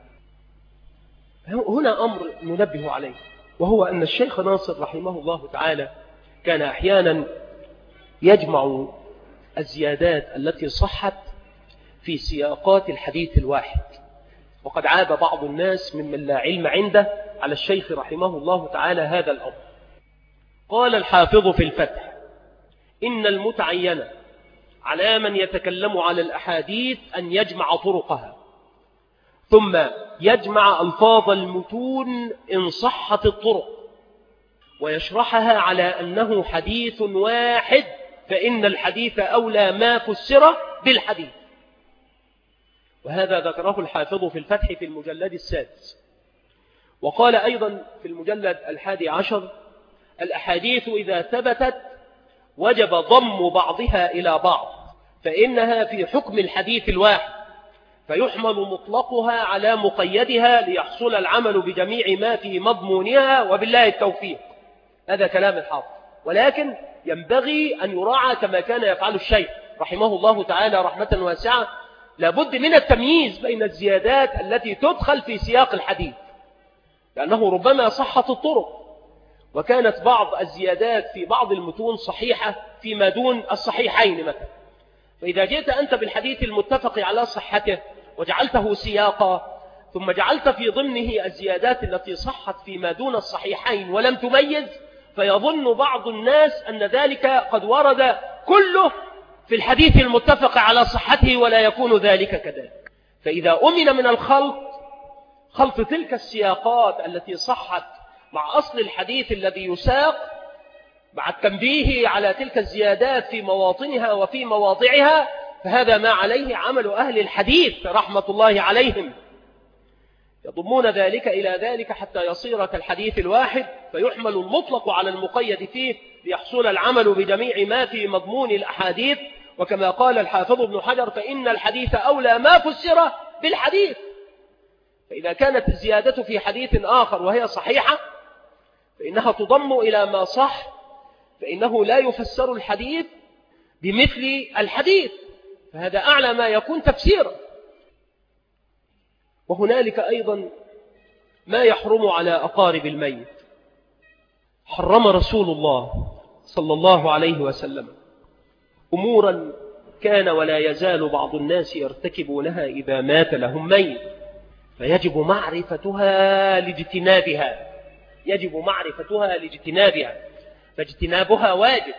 هنا أمر ننبه عليه، وهو أن الشيخ ناصر رحمه الله تعالى كان أحيانا يجمع الزيادات التي صحت في سياقات الحديث الواحد، وقد عاب بعض الناس ممن لا علم عنده على الشيخ رحمه الله تعالى هذا الأمر. قال الحافظ في الفتح إن المتعين على من يتكلم على الأحاديث أن يجمع طرقها ثم يجمع ألفاظ المتون إن صحت الطرق ويشرحها على أنه حديث واحد، فإن الحديث أولى ما فسر بالحديث. وهذا ذكره الحافظ في الفتح في المجلد 6. وقال أيضا في المجلد 11 الأحاديث إذا ثبتت وجب ضم بعضها إلى بعض، فإنها في حكم الحديث الواحد، فيحمل مطلقها على مقيدها ليحصل العمل بجميع ما في مضمونها، وبالله التوفيق. هذا كلام الحافظ، ولكن ينبغي أن يراعى كما كان يفعل الشيخ رحمه الله تعالى رحمة واسعة. لابد من التمييز بين الزيادات التي تدخل في سياق الحديث، لأنه ربما صحت الطرق، وكانت بعض الزيادات في بعض المتون صحيحة فيما دون الصحيحين مثلا. فإذا جئت أنت بالحديث المتفق على صحته وجعلته سياقا ثم جعلت في ضمنه الزيادات التي صحت فيما دون الصحيحين ولم تميز، فيظن بعض الناس أن ذلك قد ورد كله في الحديث المتفق على صحته، ولا يكون ذلك كذلك. فإذا أمن من خلط تلك السياقات التي صحت مع أصل الحديث الذي يساق، مع التنبيه على تلك الزيادات في مواطنها وفي مواضعها، فهذا ما عليه عمل أهل الحديث رحمة الله عليهم، يضمون ذلك إلى ذلك حتى يصير كالحديث الواحد، فيحمل المطلق على المقيد فيه ليحصل العمل بجميع ما في مضمون الأحاديث. وكما قال الحافظ ابن حجر فإن الحديث أولى ما فسر بالحديث. فإذا كانت الزيادة في حديث آخر وهي صحيحة فإنها تضم إلى ما صح، فإنه لا يفسر الحديث بمثل الحديث، فهذا أعلى ما يكون تفسيرا. وهنالك أيضا ما يحرم على أقارب الميت. حرم رسول الله صلى الله عليه وسلم أمورا كان ولا يزال بعض الناس يرتكبونها إذا مات لهم ميت، فيجب معرفتها لاجتنابها، يجب معرفتها لاجتنابها، فاجتنابها واجب،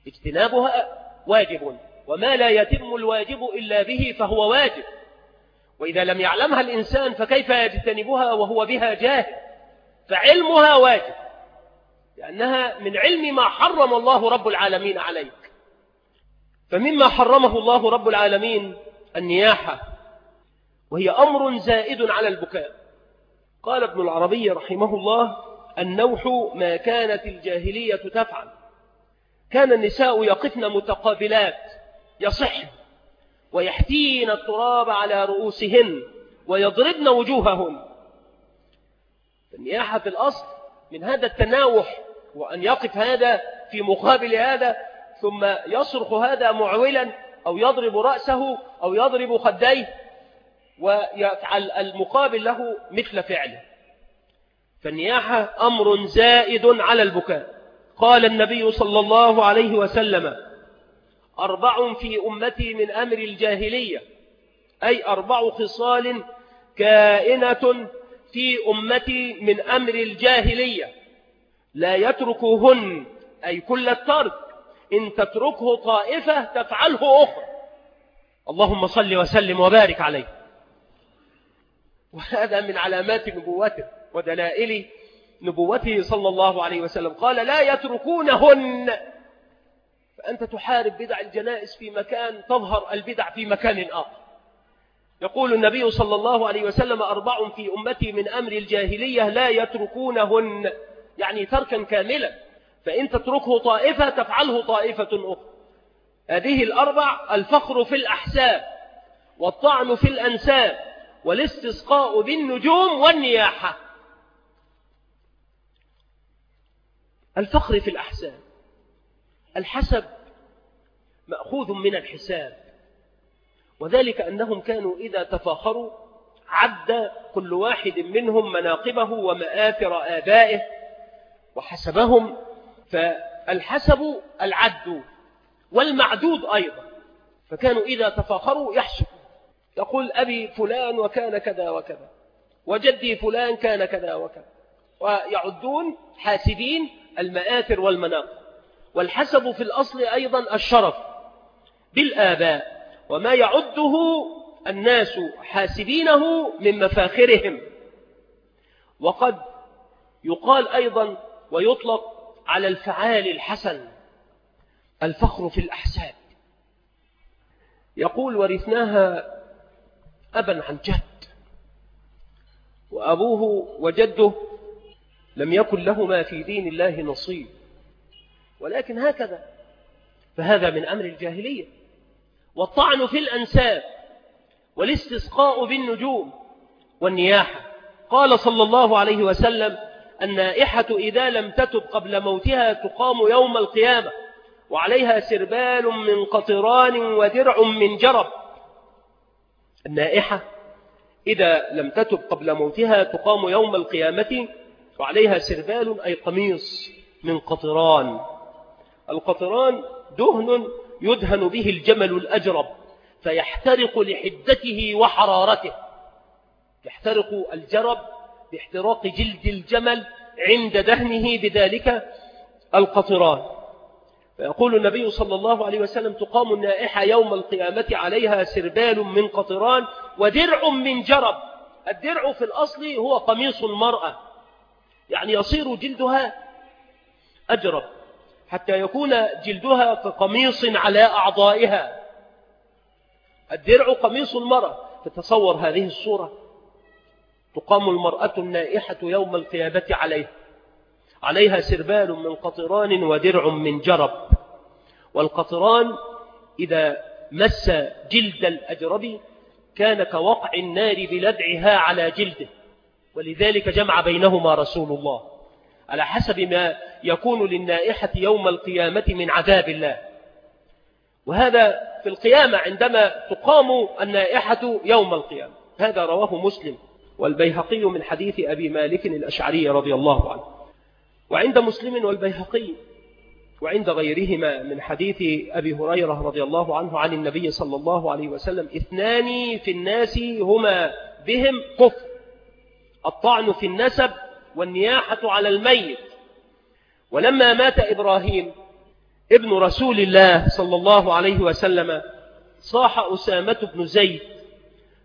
اجتنابها واجب، وما لا يتم الواجب إلا به فهو واجب. وإذا لم يعلمها الإنسان فكيف يجتنبها وهو بها جاهل؟ فعلمها واجب، لأنها من علم ما حرم الله رب العالمين عليك. فمما حرمه الله رب العالمين النياحة، وهي أمر زائد على البكاء. قال ابن العربي رحمه الله: النوح ما كانت الجاهلية تفعل. كان النساء يقفن متقابلات يصحن ويحتين التراب على رؤوسهن ويضربن وجوههن. النياحة في الأصل من هذا التناوح، وأن يقف هذا في مقابل هذا ثم يصرخ هذا معولا أو يضرب رأسه أو يضرب خديه ويفعل المقابل له مثل فعله. فالنياحة أمر زائد على البكاء. قال النبي صلى الله عليه وسلم: 4 في أمتي من أمر الجاهلية، أي 4 خصال كائنة في أمتي من أمر الجاهلية لا يتركهن، أي كل الترك، إن تتركه طائفة تفعله أخرى. اللهم صل وسلم وبارك عليه. وهذا من علامات نبوته ودلائل نبوته صلى الله عليه وسلم. قال: لا يتركونهن. فأنت تحارب بدع الجنائز في مكان، تظهر البدع في مكان آخر. يقول النبي صلى الله عليه وسلم: 4 في أمتي من أمر الجاهلية لا يتركونهن، يعني تركا كاملا، فإن تتركه طائفة تفعله طائفة أخرى. هذه ال4: الفخر في الأحساب، والطعن في الأنساب، والاستسقاء بالنجوم، والنياحة. الفخر في الأحساب، الحسب مأخوذ من الحساب، وذلك أنهم كانوا إذا تفاخروا عد كل واحد منهم مناقبه ومآثر آبائه وحسبهم. فالحسب العد والمعدود أيضا، فكانوا إذا تفاخروا يحسب، يقول: أبي فلان وكان كذا وكذا، وجدي فلان كان كذا وكذا، ويعدون حاسبين المآثر والمناقب. والحسب في الأصل أيضا الشرف بالآباء، وما يعده الناس حاسبينه من مفاخرهم. وقد يقال أيضا ويطلق على الفعال الحسن الفخر في الأحساب. يقول: ورثناها أبا عن جد، وأبوه وجده لم يكن لهما في دين الله نصيب، ولكن هكذا. فهذا من أمر الجاهلية. والطعن في الأنساب، والاستسقاء بالنجوم، والنياحة. قال صلى الله عليه وسلم: النائحة إذا لم تتب قبل موتها تقام يوم القيامة وعليها سربال من قطران ودرع من جرب. النائحة إذا لم تتب قبل موتها تقام يوم القيامة وعليها سربال، أي قميص من قطران. القطران دهن يدهن به الجمل الأجرب فيحترق لحدته وحرارته. يحترق الجرب باحتراق جلد الجمل عند دهنه بذلك القطران. فيقول النبي صلى الله عليه وسلم: تقام النائحة يوم القيامة عليها سربال من قطران ودرع من جرب. الدرع في الأصل هو قميص المرأة، يعني يصير جلدها أجرب حتى يكون جلدها كقميص على أعضائها. الدرع قميص المرأة. تتصور هذه الصورة: تقام المرأة النائحة يوم القيامة عليها سربال من قطران ودرع من جرب. والقطران إذا مس جلد الأجرب كان كوقع النار بلدعها على جلده، ولذلك جمع بينهما رسول الله على حسب ما يكون للنائحة يوم القيامة من عذاب الله. وهذا في القيامة عندما تقام النائحة يوم القيامة. هذا رواه مسلم والبيهقي من حديث أبي مالك الأشعري رضي الله عنه، وعند مسلم والبيهقي وعند غيرهما من حديث أبي هريرة رضي الله عنه عن النبي صلى الله عليه وسلم: 2 في الناس هما بهم كفر: الطعن في النسب والنياحة على الميت. ولما مات إبراهيم ابن رسول الله صلى الله عليه وسلم صاح أسامة بن زيد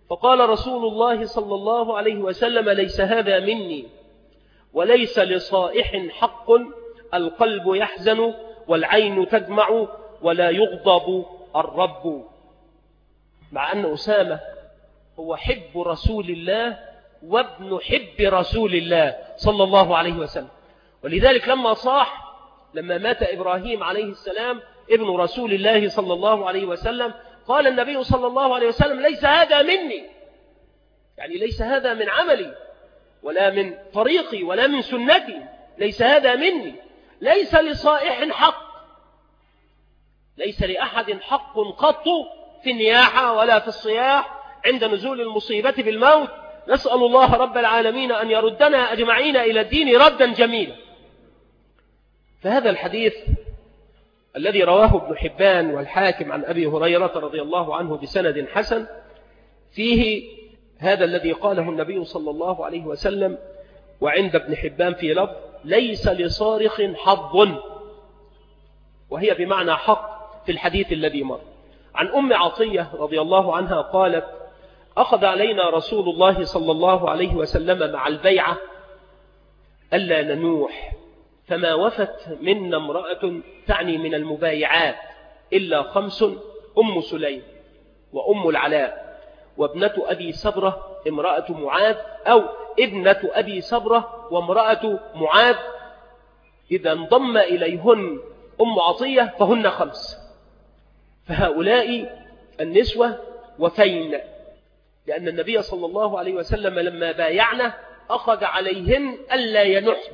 فقال رسول الله صلى الله عليه وسلم: ليس هذا مني، وليس لصائح حق، القلب يحزن والعين تدمع ولا يغضب الرب. مع أن أسامة هو حب رسول الله وابن حب رسول الله صلى الله عليه وسلم، ولذلك لما مات إبراهيم عليه السلام ابن رسول الله صلى الله عليه وسلم، قال النبي صلى الله عليه وسلم: ليس هذا مني، يعني ليس هذا من عملي ولا من طريقي ولا من سنتي، ليس هذا مني، ليس لصائح حق، ليس لأحد حق قط في النياحة ولا في الصياح عند نزول المصيبة بالموت. نسأل الله رب العالمين أن يردنا أجمعين إلى الدين ردا جميلا. فهذا الحديث الذي رواه ابن حبان والحاكم عن أبي هريرة رضي الله عنه بسند حسن، فيه هذا الذي قاله النبي صلى الله عليه وسلم، وعند ابن حبان في لفظ: ليس لصارخ حظ، وهي بمعنى حق في الحديث الذي مر. عن أم عطية رضي الله عنها قالت: أخذ علينا رسول الله صلى الله عليه وسلم مع البيعة ألا ننوح، فما وفت منا امرأة، تعني من المبايعات، إلا 5: أم سليم وأم العلاء وابنة أبي صبرة امرأة معاذ، أو ابنة أبي صبرة وامرأة معاذ، إذا انضم إليهن أم عطية فهن 5. فهؤلاء النسوة وفين، لأن النبي صلى الله عليه وسلم لما بايعنا أخذ عليهن ألا ينحن.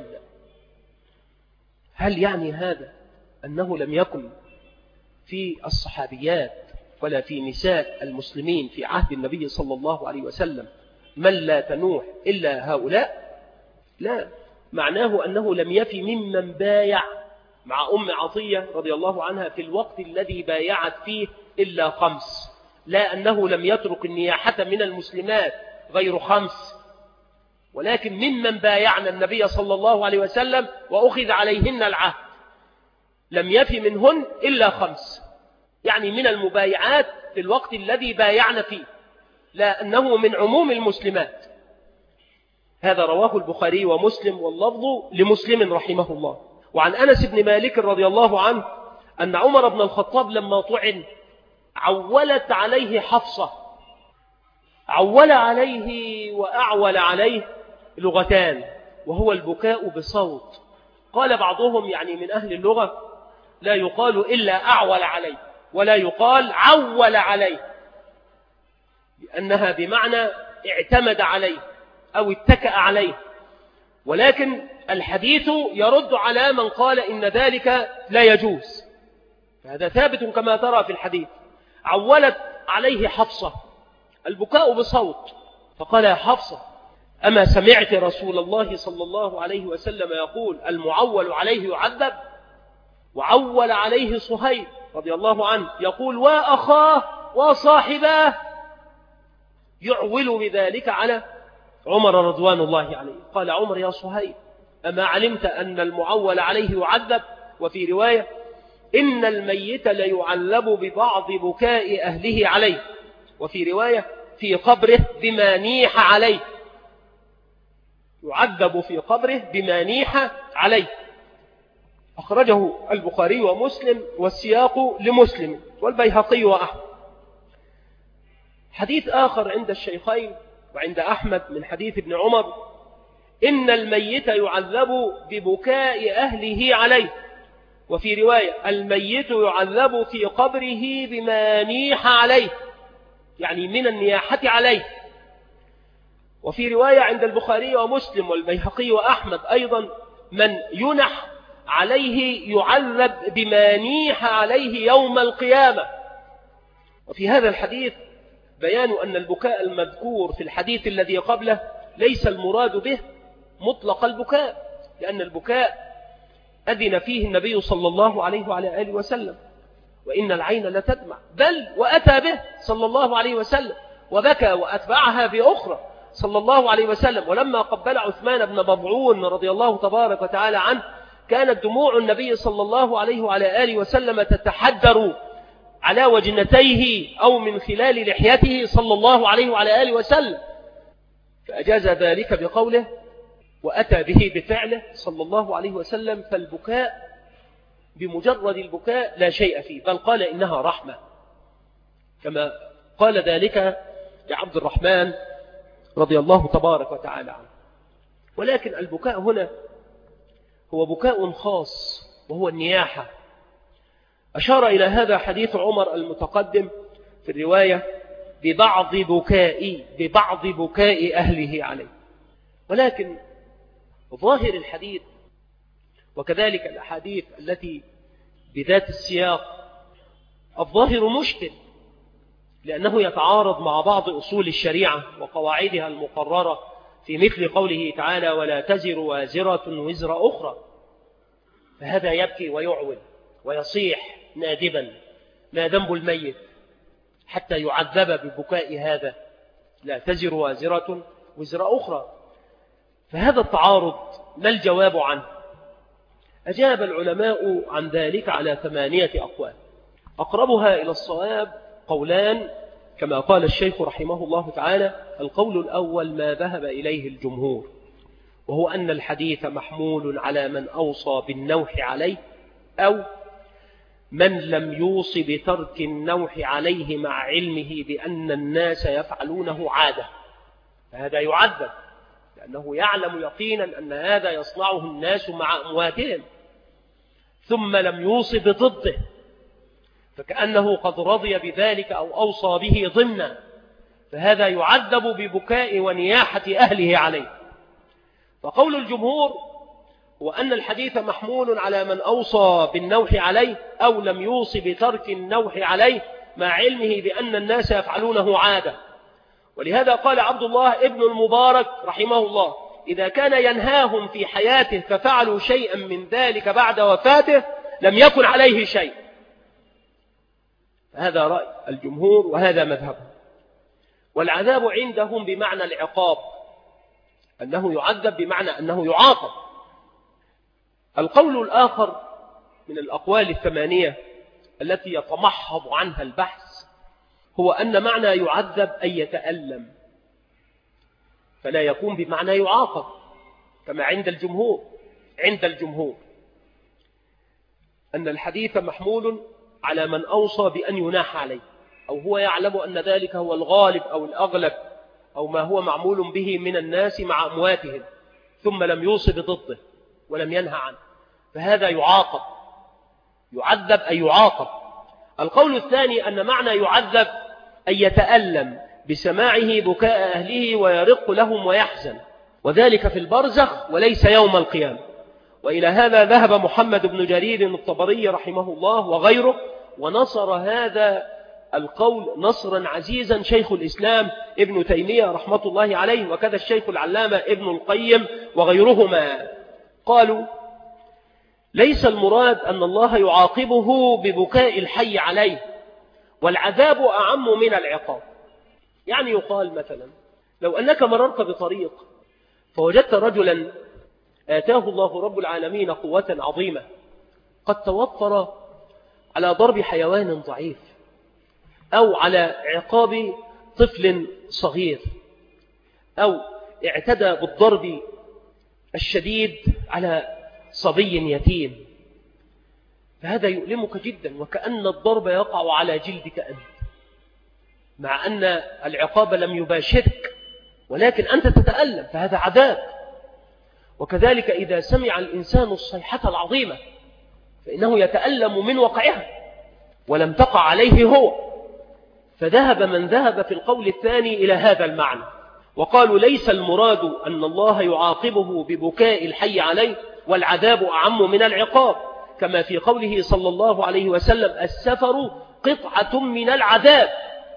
هل يعني هذا أنه لم يكن في الصحابيات ولا في نساء المسلمين في عهد النبي صلى الله عليه وسلم من لا تنوح إلا هؤلاء؟ لا، معناه أنه لم يفي ممن بايع مع أم عطية رضي الله عنها في الوقت الذي بايعت فيه إلا 5، لا أنه لم يترك النياحة من المسلمات غير 5، ولكن ممن بايعنا النبي صلى الله عليه وسلم وأخذ عليهن العهد لم يفي منهن إلا 5، يعني من المبايعات في الوقت الذي بايعنا فيه، لا أنه من عموم المسلمات. هذا رواه البخاري ومسلم، واللفظ لمسلم رحمه الله. وعن أنس بن مالك رضي الله عنه أن عمر بن الخطاب لما طعن عولت عليه حفصة. عول عليه وأعول عليه لغتان، وهو البكاء بصوت. قال بعضهم يعني من أهل اللغة لا يقال إلا أعول عليه ولا يقال عول عليه، لأنها بمعنى اعتمد عليه أو اتكأ عليه، ولكن الحديث يرد على من قال إن ذلك لا يجوز، فهذا ثابت كما ترى في الحديث. عولت عليه حفصة، البكاء بصوت، فقال: يا حفصة، أما سمعت رسول الله صلى الله عليه وسلم يقول المعول عليه يعذب؟ وعول عليه صهيب رضي الله عنه يقول: وأخاه وصاحباه، يعول بذلك على عمر رضوان الله عليه. قال عمر: يا صهيب، أما علمت أن المعول عليه يعذب؟ وفي رواية: إن الميت ليعلب ببعض بكاء أهله عليه، وفي رواية: في قبره بما نيح عليه، يعذب في قبره بما نيح عليه. أخرجه البخاري ومسلم، والسياق لمسلم والبيهقي وأحمد. حديث آخر عند الشيخين وعند أحمد من حديث ابن عمر: إن الميت يعذب ببكاء أهله عليه، وفي رواية: الميت يعذب في قبره بما نيح عليه، يعني من النياحة عليه. وفي رواية عند البخاري ومسلم والبيهقي وأحمد أيضا: من ينح عليه يعذب بما نيح عليه يوم القيامة. وفي هذا الحديث بيان أن البكاء المذكور في الحديث الذي قبله ليس المراد به مطلق البكاء، لأن البكاء أذن فيه النبي صلى الله عليه وعلى آله وسلم، وإن العين لتدمع، بل وأتى به صلى الله عليه وسلم وبكى وأتبعها بأخرى صلى الله عليه وسلم. ولما قبل عثمان بن مضعون رضي الله تبارك وتعالى عنه، كانت دموع النبي صلى الله عليه وعلى آله وسلم تتحدر على وجنتيه أو من خلال لحيته صلى الله عليه وعلى آله وسلم، فأجاز ذلك بقوله وأتى به بفعله صلى الله عليه وسلم. فالبكاء بمجرد البكاء لا شيء فيه، بل قال إنها رحمة، كما قال ذلك لعبد الرحمن رضي الله تبارك وتعالى عنه. ولكن البكاء هنا هو بكاء خاص وهو النياحة. أشار إلى هذا حديث عمر المتقدم في الرواية ببعض بكاء أهله عليه. ولكن ظاهر الحديث وكذلك الأحاديث التي بذات السياق الظاهر مشكل، لأنه يتعارض مع بعض أصول الشريعة وقواعدها المقررة في مثل قوله تعالى ولا تزر وازرة وزر أخرى، فهذا يبكي ويعول ويصيح نادبا ما ذنب الميت حتى يعذب ببكاء هذا، لا تزر وازرة وزر أخرى. فهذا التعارض ما الجواب عنه؟ أجاب العلماء عن ذلك على 8 أقوال، أقربها إلى الصواب قولان كما قال الشيخ رحمه الله تعالى. القول الأول ما ذهب إليه الجمهور، وهو أن الحديث محمول على من أوصى بالنوح عليه أو من لم يوص بترك النوح عليه مع علمه بأن الناس يفعلونه عادة، فهذا يعذب لأنه يعلم يقينا أن هذا يصنعه الناس مع أمواتهم، ثم لم يوص بضده فكأنه قد رضي بذلك أو أوصى به ضمنا، فهذا يعذب ببكاء ونياحة أهله عليه. فقول الجمهور هو أن الحديث محمول على من أوصى بالنوح عليه أو لم يوص بترك النوح عليه مع علمه بأن الناس يفعلونه عادة. ولهذا قال عبد الله ابن المبارك رحمه الله إذا كان ينهاهم في حياته ففعلوا شيئا من ذلك بعد وفاته لم يكن عليه شيء. هذا رأي الجمهور وهذا مذهبهم. والعذاب عندهم بمعنى العقاب، أنه يعذب بمعنى أنه يعاقب. القول الآخر من الأقوال 8 التي يتمحض عنها البحث هو أن معنى يعذب أن يتألم، فلا يكون بمعنى يعاقب كما عند الجمهور. عند الجمهور أن الحديث محمول على من أوصى بأن يناح عليه، أو هو يعلم أن ذلك هو الغالب أو الأغلب أو ما هو معمول به من الناس مع أمواتهم، ثم لم يوصي بضده ولم ينهى عنه، فهذا يعاقب، يعذب أي يعاقب. القول الثاني أن معنى يعذب أن يتألم بسماعه بكاء أهله ويرق لهم ويحزن، وذلك في البرزخ وليس يوم القيامة. وإلى هذا ذهب محمد بن جرير الطبري رحمه الله وغيره، ونصر هذا القول نصرا عزيزا شيخ الإسلام ابن تيمية رحمة الله عليه، وكذا الشيخ العلامة ابن القيم وغيرهما. قالوا ليس المراد أن الله يعاقبه ببكاء الحي عليه، والعذاب أعم من العقاب. يعني يقال مثلا لو أنك مررت بطريق فوجدت رجلا آتاه الله رب العالمين قوة عظيمة قد توفر على ضرب حيوان ضعيف أو على عقاب طفل صغير أو اعتدى بالضرب الشديد على صبي يتيم، فهذا يؤلمك جدا وكأن الضرب يقع على جلدك أنت، مع أن العقاب لم يباشرك ولكن أنت تتألم، فهذا عذاب. وكذلك إذا سمع الإنسان الصيحة العظيمة فإنه يتألم من وقعها ولم تقع عليه هو. فذهب من ذهب في القول الثاني إلى هذا المعنى، وقالوا ليس المراد أن الله يعاقبه ببكاء الحي عليه، والعذاب أعم من العقاب، كما في قوله صلى الله عليه وسلم السفر قطعة من العذاب،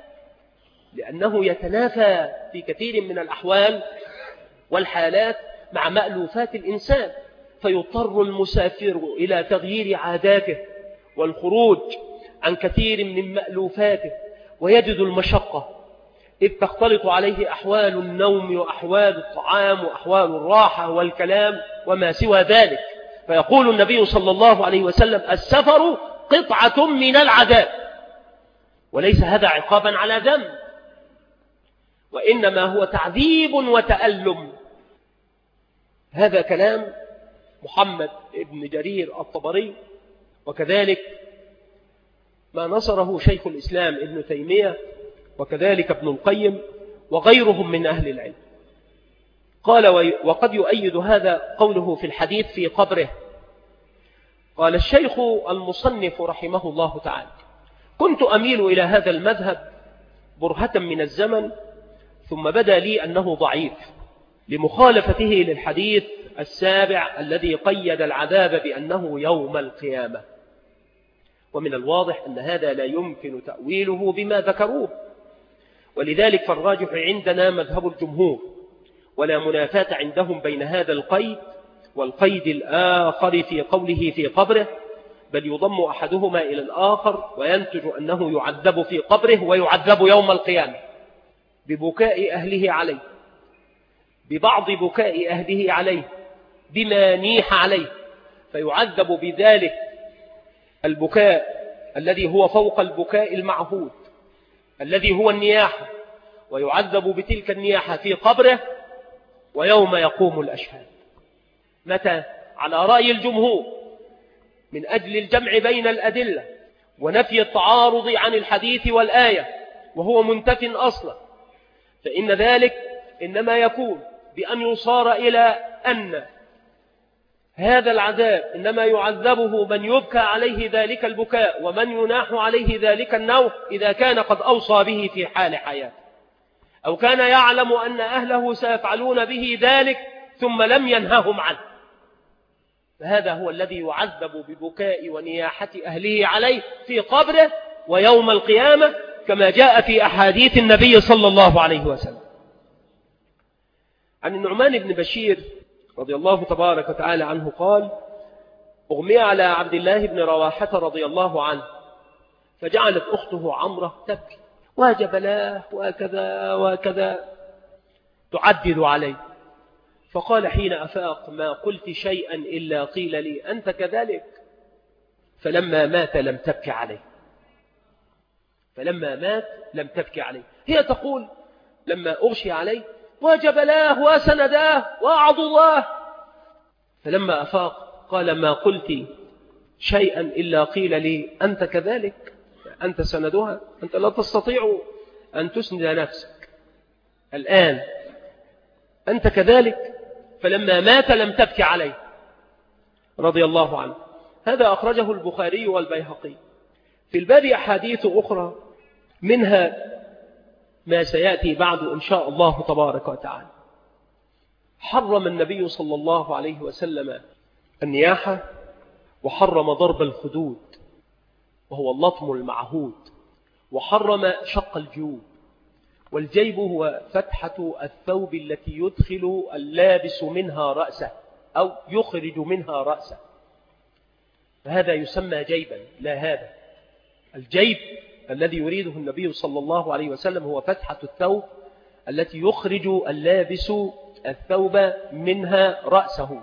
لأنه يتنافى في كثير من الأحوال والحالات مع مألوفات الإنسان، فيضطر المسافر إلى تغيير عاداته والخروج عن كثير من مألوفاته، ويجد المشقة إذ تختلط عليه أحوال النوم وأحوال الطعام وأحوال الراحة والكلام وما سوى ذلك. فيقول النبي صلى الله عليه وسلم السفر قطعة من العذاب، وليس هذا عقابا على ذنب، وإنما هو تعذيب وتألم. هذا كلام محمد بن جرير الطبري، وكذلك ما نصره شيخ الإسلام ابن تيمية، وكذلك ابن القيم وغيرهم من أهل العلم. قال وقد يؤيد هذا قوله في الحديث في قبره. قال الشيخ المصنف رحمه الله تعالى: كنت أميل إلى هذا المذهب برهة من الزمن، ثم بدا لي أنه ضعيف لمخالفته للحديث السابع الذي قيد العذاب بأنه يوم القيامة، ومن الواضح أن هذا لا يمكن تأويله بما ذكروه، ولذلك فالراجح عندنا مذهب الجمهور، ولا منافاة عندهم بين هذا القيد والقيد الآخر في قوله في قبره، بل يضم أحدهما إلى الآخر، وينتج أنه يعذب في قبره ويعذب يوم القيامة ببكاء أهله عليه، ببعض بكاء أهله عليه، بما نيح عليه، فيعذب بذلك البكاء الذي هو فوق البكاء المعهود الذي هو النياحة، ويعذب بتلك النياحة في قبره ويوم يقوم الأشهاد. متى؟ على رأي الجمهور، من أجل الجمع بين الأدلة ونفي التعارض عن الحديث والآية، وهو منتف أصلا، فإن ذلك إنما يكون بأن يصار إلى أن هذا العذاب إنما يعذبه من يبكى عليه ذلك البكاء ومن يناح عليه ذلك النوح إذا كان قد أوصى به في حال حياته، أو كان يعلم أن أهله سيفعلون به ذلك ثم لم ينههم عنه، فهذا هو الذي يعذب ببكاء ونياحة أهله عليه في قبره ويوم القيامة، كما جاء في أحاديث النبي صلى الله عليه وسلم. عن النعمان بن بشير رضي الله تبارك وتعالى عنه قال: أغمي على عبد الله بن رواحة رضي الله عنه، فجعلت أخته عمرة تبكي وجبلاه وكذا وكذا تعدد عليه، فقال حين أفاق: ما قلت شيئا إلا قيل لي أنت كذلك. فلما مات لم تبكي عليه، فلما مات لم تبكي عليه. هي تقول لما أغشي عليه: وجبلاه وسنداه وعضداه. فلما أفاق قال: ما قلت شيئا إلا قيل لي أنت كذلك، أنت سندها، أنت لا تستطيع أن تسند نفسك الآن، أنت كذلك. فلما مات لم تبكي عليه رضي الله عنه. هذا أخرجه البخاري والبيهقي. في الباب أحاديث أخرى، منها ما سيأتي بعد إن شاء الله تبارك وتعالى. حرم النبي صلى الله عليه وسلم النياحة، وحرم ضرب الخدود وهو اللطم المعهود، وحرم شق الجيوب. والجيب هو فتحة الثوب التي يدخل اللابس منها رأسه أو يخرج منها رأسه، فهذا يسمى جيبا. لا، هذا الجيب الذي يريده النبي صلى الله عليه وسلم هو فتحة الثوب التي يخرج اللابس الثوب منها رأسه،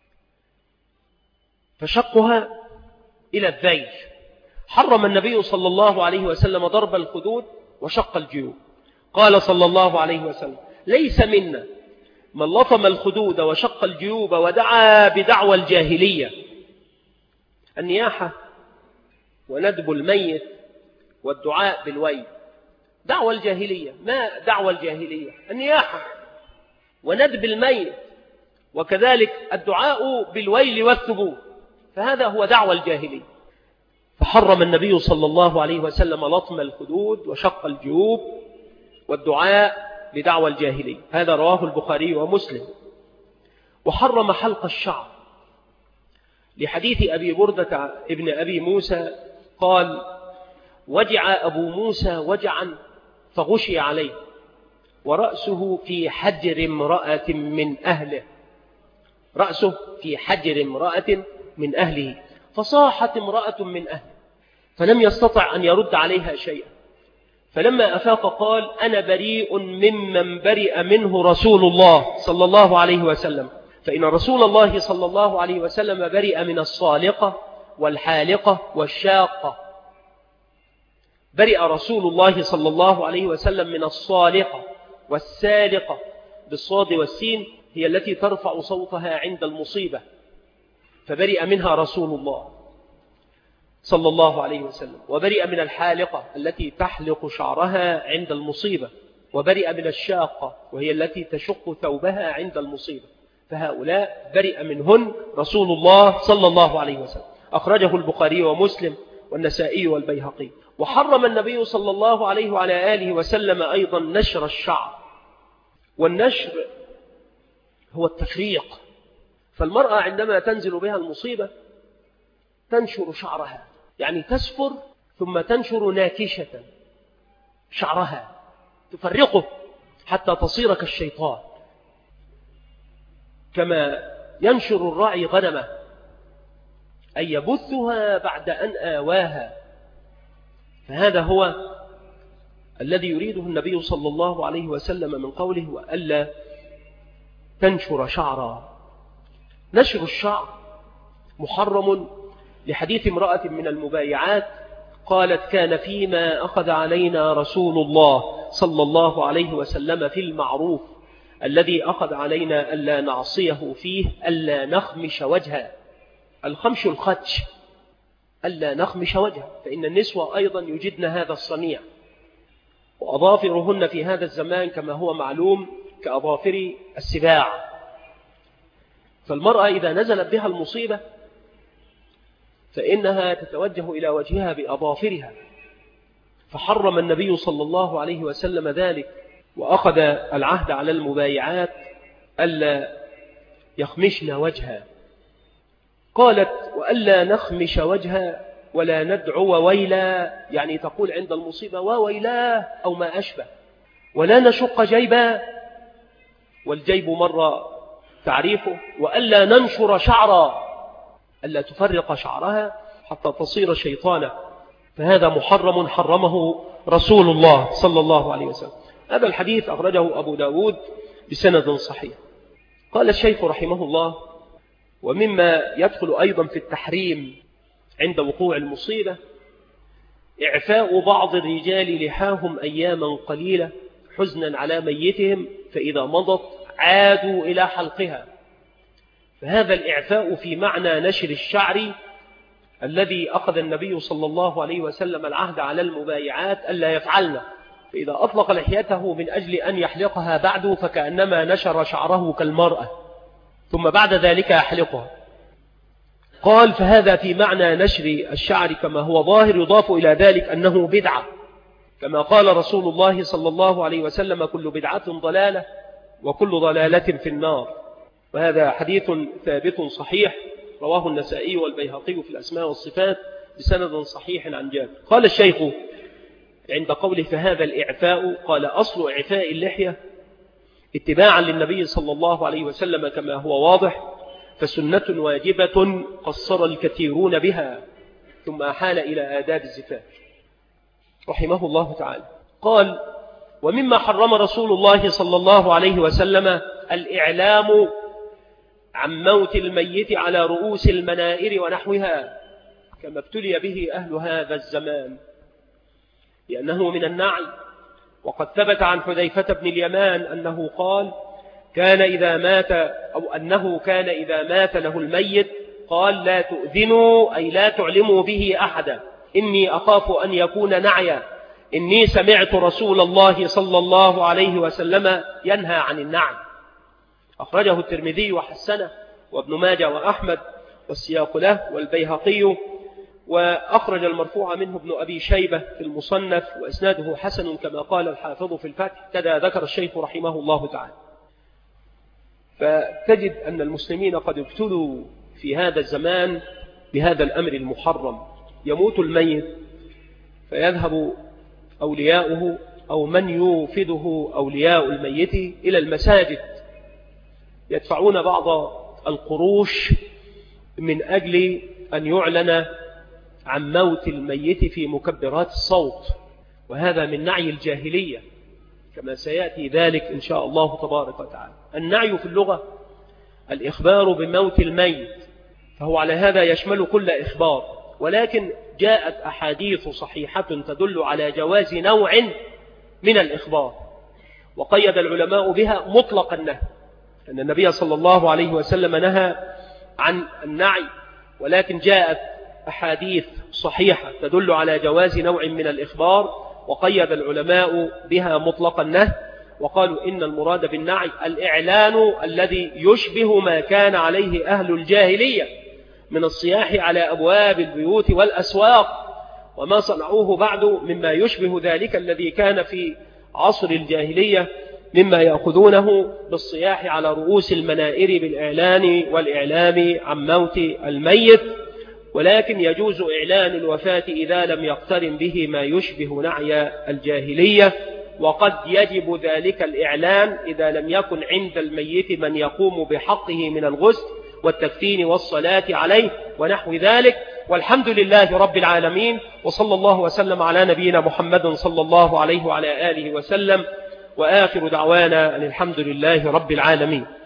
فشقها إلى الذيل. حرم النبي صلى الله عليه وسلم ضرب الخدود وشق الجيوب. قال صلى الله عليه وسلم: ليس منا من لطم الخدود وشق الجيوب ودعا بدعوى الجاهلية. النياحة وندب الميت والدعاء بالويل دعوى الجاهلية. ما دعوى الجاهلية؟ النياحة وندب الميت، وكذلك الدعاء بالويل والثبور، فهذا هو دعوى الجاهلية. فحرم النبي صلى الله عليه وسلم لطم الخدود وشق الجيوب والدعاء بدعوى الجاهلية. هذا رواه البخاري ومسلم. وحرم حلق الشعر لحديث أبي بردة ابن أبي موسى قال: وجع أبو موسى وجعا فغشي عليه ورأسه في حجر امرأة من أهله، رأسه في حجر امرأة من أهله، فصاحت امرأة من أهله فلم يستطع أن يرد عليها شيئا، فلما أفاق قال: أنا بريء ممن برئ منه رسول الله صلى الله عليه وسلم، فإن رسول الله صلى الله عليه وسلم برئ من الصالقة والحالقة والشاقة، برئ رسول الله صلى الله عليه وسلم من الصالقة والسالقة بالصاد والسين، هي التي ترفع صوتها عند المصيبة، فبرئ منها رسول الله صلى الله عليه وسلم. وبرئ من الحالقة التي تحلق شعرها عند المصيبة، وبرئ من الشاقة وهي التي تشق ثوبها عند المصيبة، فهؤلاء برئ منهن رسول الله صلى الله عليه وسلم. أخرجه البخاري ومسلم والنسائي والبيهقي. وحرم النبي صلى الله عليه وعلى آله وسلم أيضا نشر الشعر، والنشر هو التفريق. فالمرأة عندما تنزل بها المصيبة تنشر شعرها، يعني تسفر ثم تنشر ناكشة شعرها، تفرقه حتى تصير كالشيطان، كما ينشر الراعي غنمه أي يبثها بعد أن آواها. فهذا هو الذي يريده النبي صلى الله عليه وسلم من قوله وألا تنشر شعرا. نشر الشعر محرم لحديث امرأة من المبايعات قالت كان فيما أخذ علينا رسول الله صلى الله عليه وسلم في المعروف الذي أخذ علينا ألا نعصيه فيه ألا نخمش وجهه. الخمش الخدش، ألا نخمش وجهه، فإن النسوة أيضا يجدن هذا الصنيع، وأظافرهن في هذا الزمان كما هو معلوم كأظافر السباع. فالمرأة إذا نزلت بها المصيبة فإنها تتوجه إلى وجهها بأظافرها، فحرم النبي صلى الله عليه وسلم ذلك، وأخذ العهد على المبايعات ألا يخمشن وجها. قالت وألا نخمش وجها ولا ندعو ويلا، يعني تقول عند المصيبة وويلاه أو ما أشبه، ولا نشق جيبا، والجيب مرة تعريفه، وألا ننشر شعرا، ألا تفرق شعرها حتى تصير شيطانا، فهذا محرم حرمه رسول الله صلى الله عليه وسلم. هذا الحديث أخرجه أبو داود بسند صحيح. قال الشيخ رحمه الله ومما يدخل أيضا في التحريم عند وقوع المصيبة إعفاء بعض الرجال لحاهم أياما قليلة حزنا على ميتهم، فإذا مضت عادوا إلى حلقها. فهذا الإعفاء في معنى نشر الشعر الذي أخذ النبي صلى الله عليه وسلم العهد على المبايعات ألا يفعلنا، فإذا أطلق لحيته من أجل أن يحلقها بعد فكأنما نشر شعره كالمرأة ثم بعد ذلك يحلقها. قال فهذا في معنى نشر الشعر كما هو ظاهر، يضاف إلى ذلك أنه بدعة، كما قال رسول الله صلى الله عليه وسلم كل بدعة ضلالة وكل ضلالة في النار. وهذا حديث ثابت صحيح رواه النسائي والبيهقي في الأسماء والصفات بسند صحيح عن جابر. قال الشيخ عند قوله فهذا الإعفاء، قال أصل إعفاء اللحية اتباعا للنبي صلى الله عليه وسلم كما هو واضح، فسنة واجبة قصر الكثيرون بها ثم أحال إلى آداب الزفاف رحمه الله تعالى. قال ومما حرم رسول الله صلى الله عليه وسلم الإعلام عن موت الميت على رؤوس المنائر ونحوها كما ابتلي به أهل هذا الزمان، لأنه من النعي. وقد ثبت عن حذيفة بن اليمان أنه قال كان إذا مات أو أنه كان إذا مات له الميت قال لا تؤذنوا أي لا تعلموا به أحدا إني أخاف أن يكون نعيا، إني سمعت رسول الله صلى الله عليه وسلم ينهى عن النعي. أخرجه الترمذي وحسنه وابن ماجه وأحمد والسياق له والبيهقي، وأخرج المرفوع منه ابن أبي شيبة في المصنف وإسناده حسن كما قال الحافظ في الفتح، كذا ذكر الشيخ رحمه الله تعالى. فتجد أن المسلمين قد ابتلوا في هذا الزمان بهذا الأمر المحرم. يموت الميت فيذهب أولياؤه أو من يوفده أولياء الميت إلى المساجد يدفعون بعض القروش من أجل أن يعلن عن موت الميت في مكبرات الصوت، وهذا من نعي الجاهلية كما سيأتي ذلك إن شاء الله تبارك وتعالى. النعي في اللغة الإخبار بموت الميت، فهو على هذا يشمل كل إخبار، ولكن جاءت أحاديث صحيحة تدل على جواز نوع من الإخبار، وقيد العلماء بها مطلق النهي، أن النبي صلى الله عليه وسلم نهى عن النعي، ولكن جاءت أحاديث صحيحة تدل على جواز نوع من الإخبار، وقيد العلماء بها مطلق النهي، وقالوا إن المراد بالنعي الإعلان الذي يشبه ما كان عليه أهل الجاهلية من الصياح على أبواب البيوت والأسواق، وما صنعوه بعد مما يشبه ذلك الذي كان في عصر الجاهلية مما يأخذونه بالصياح على رؤوس المنائر بالإعلان والإعلام عن موت الميت، ولكن يجوز إعلان الوفاة إذا لم يقترن به ما يشبه نعي الجاهلية، وقد يجب ذلك الإعلان إذا لم يكن عند الميت من يقوم بحقه من الغسل والتكفين والصلاة عليه ونحو ذلك. والحمد لله رب العالمين، وصلى الله وسلم على نبينا محمد صلى الله عليه وعلى آله وسلم، وآخر دعوانا أن الحمد لله رب العالمين.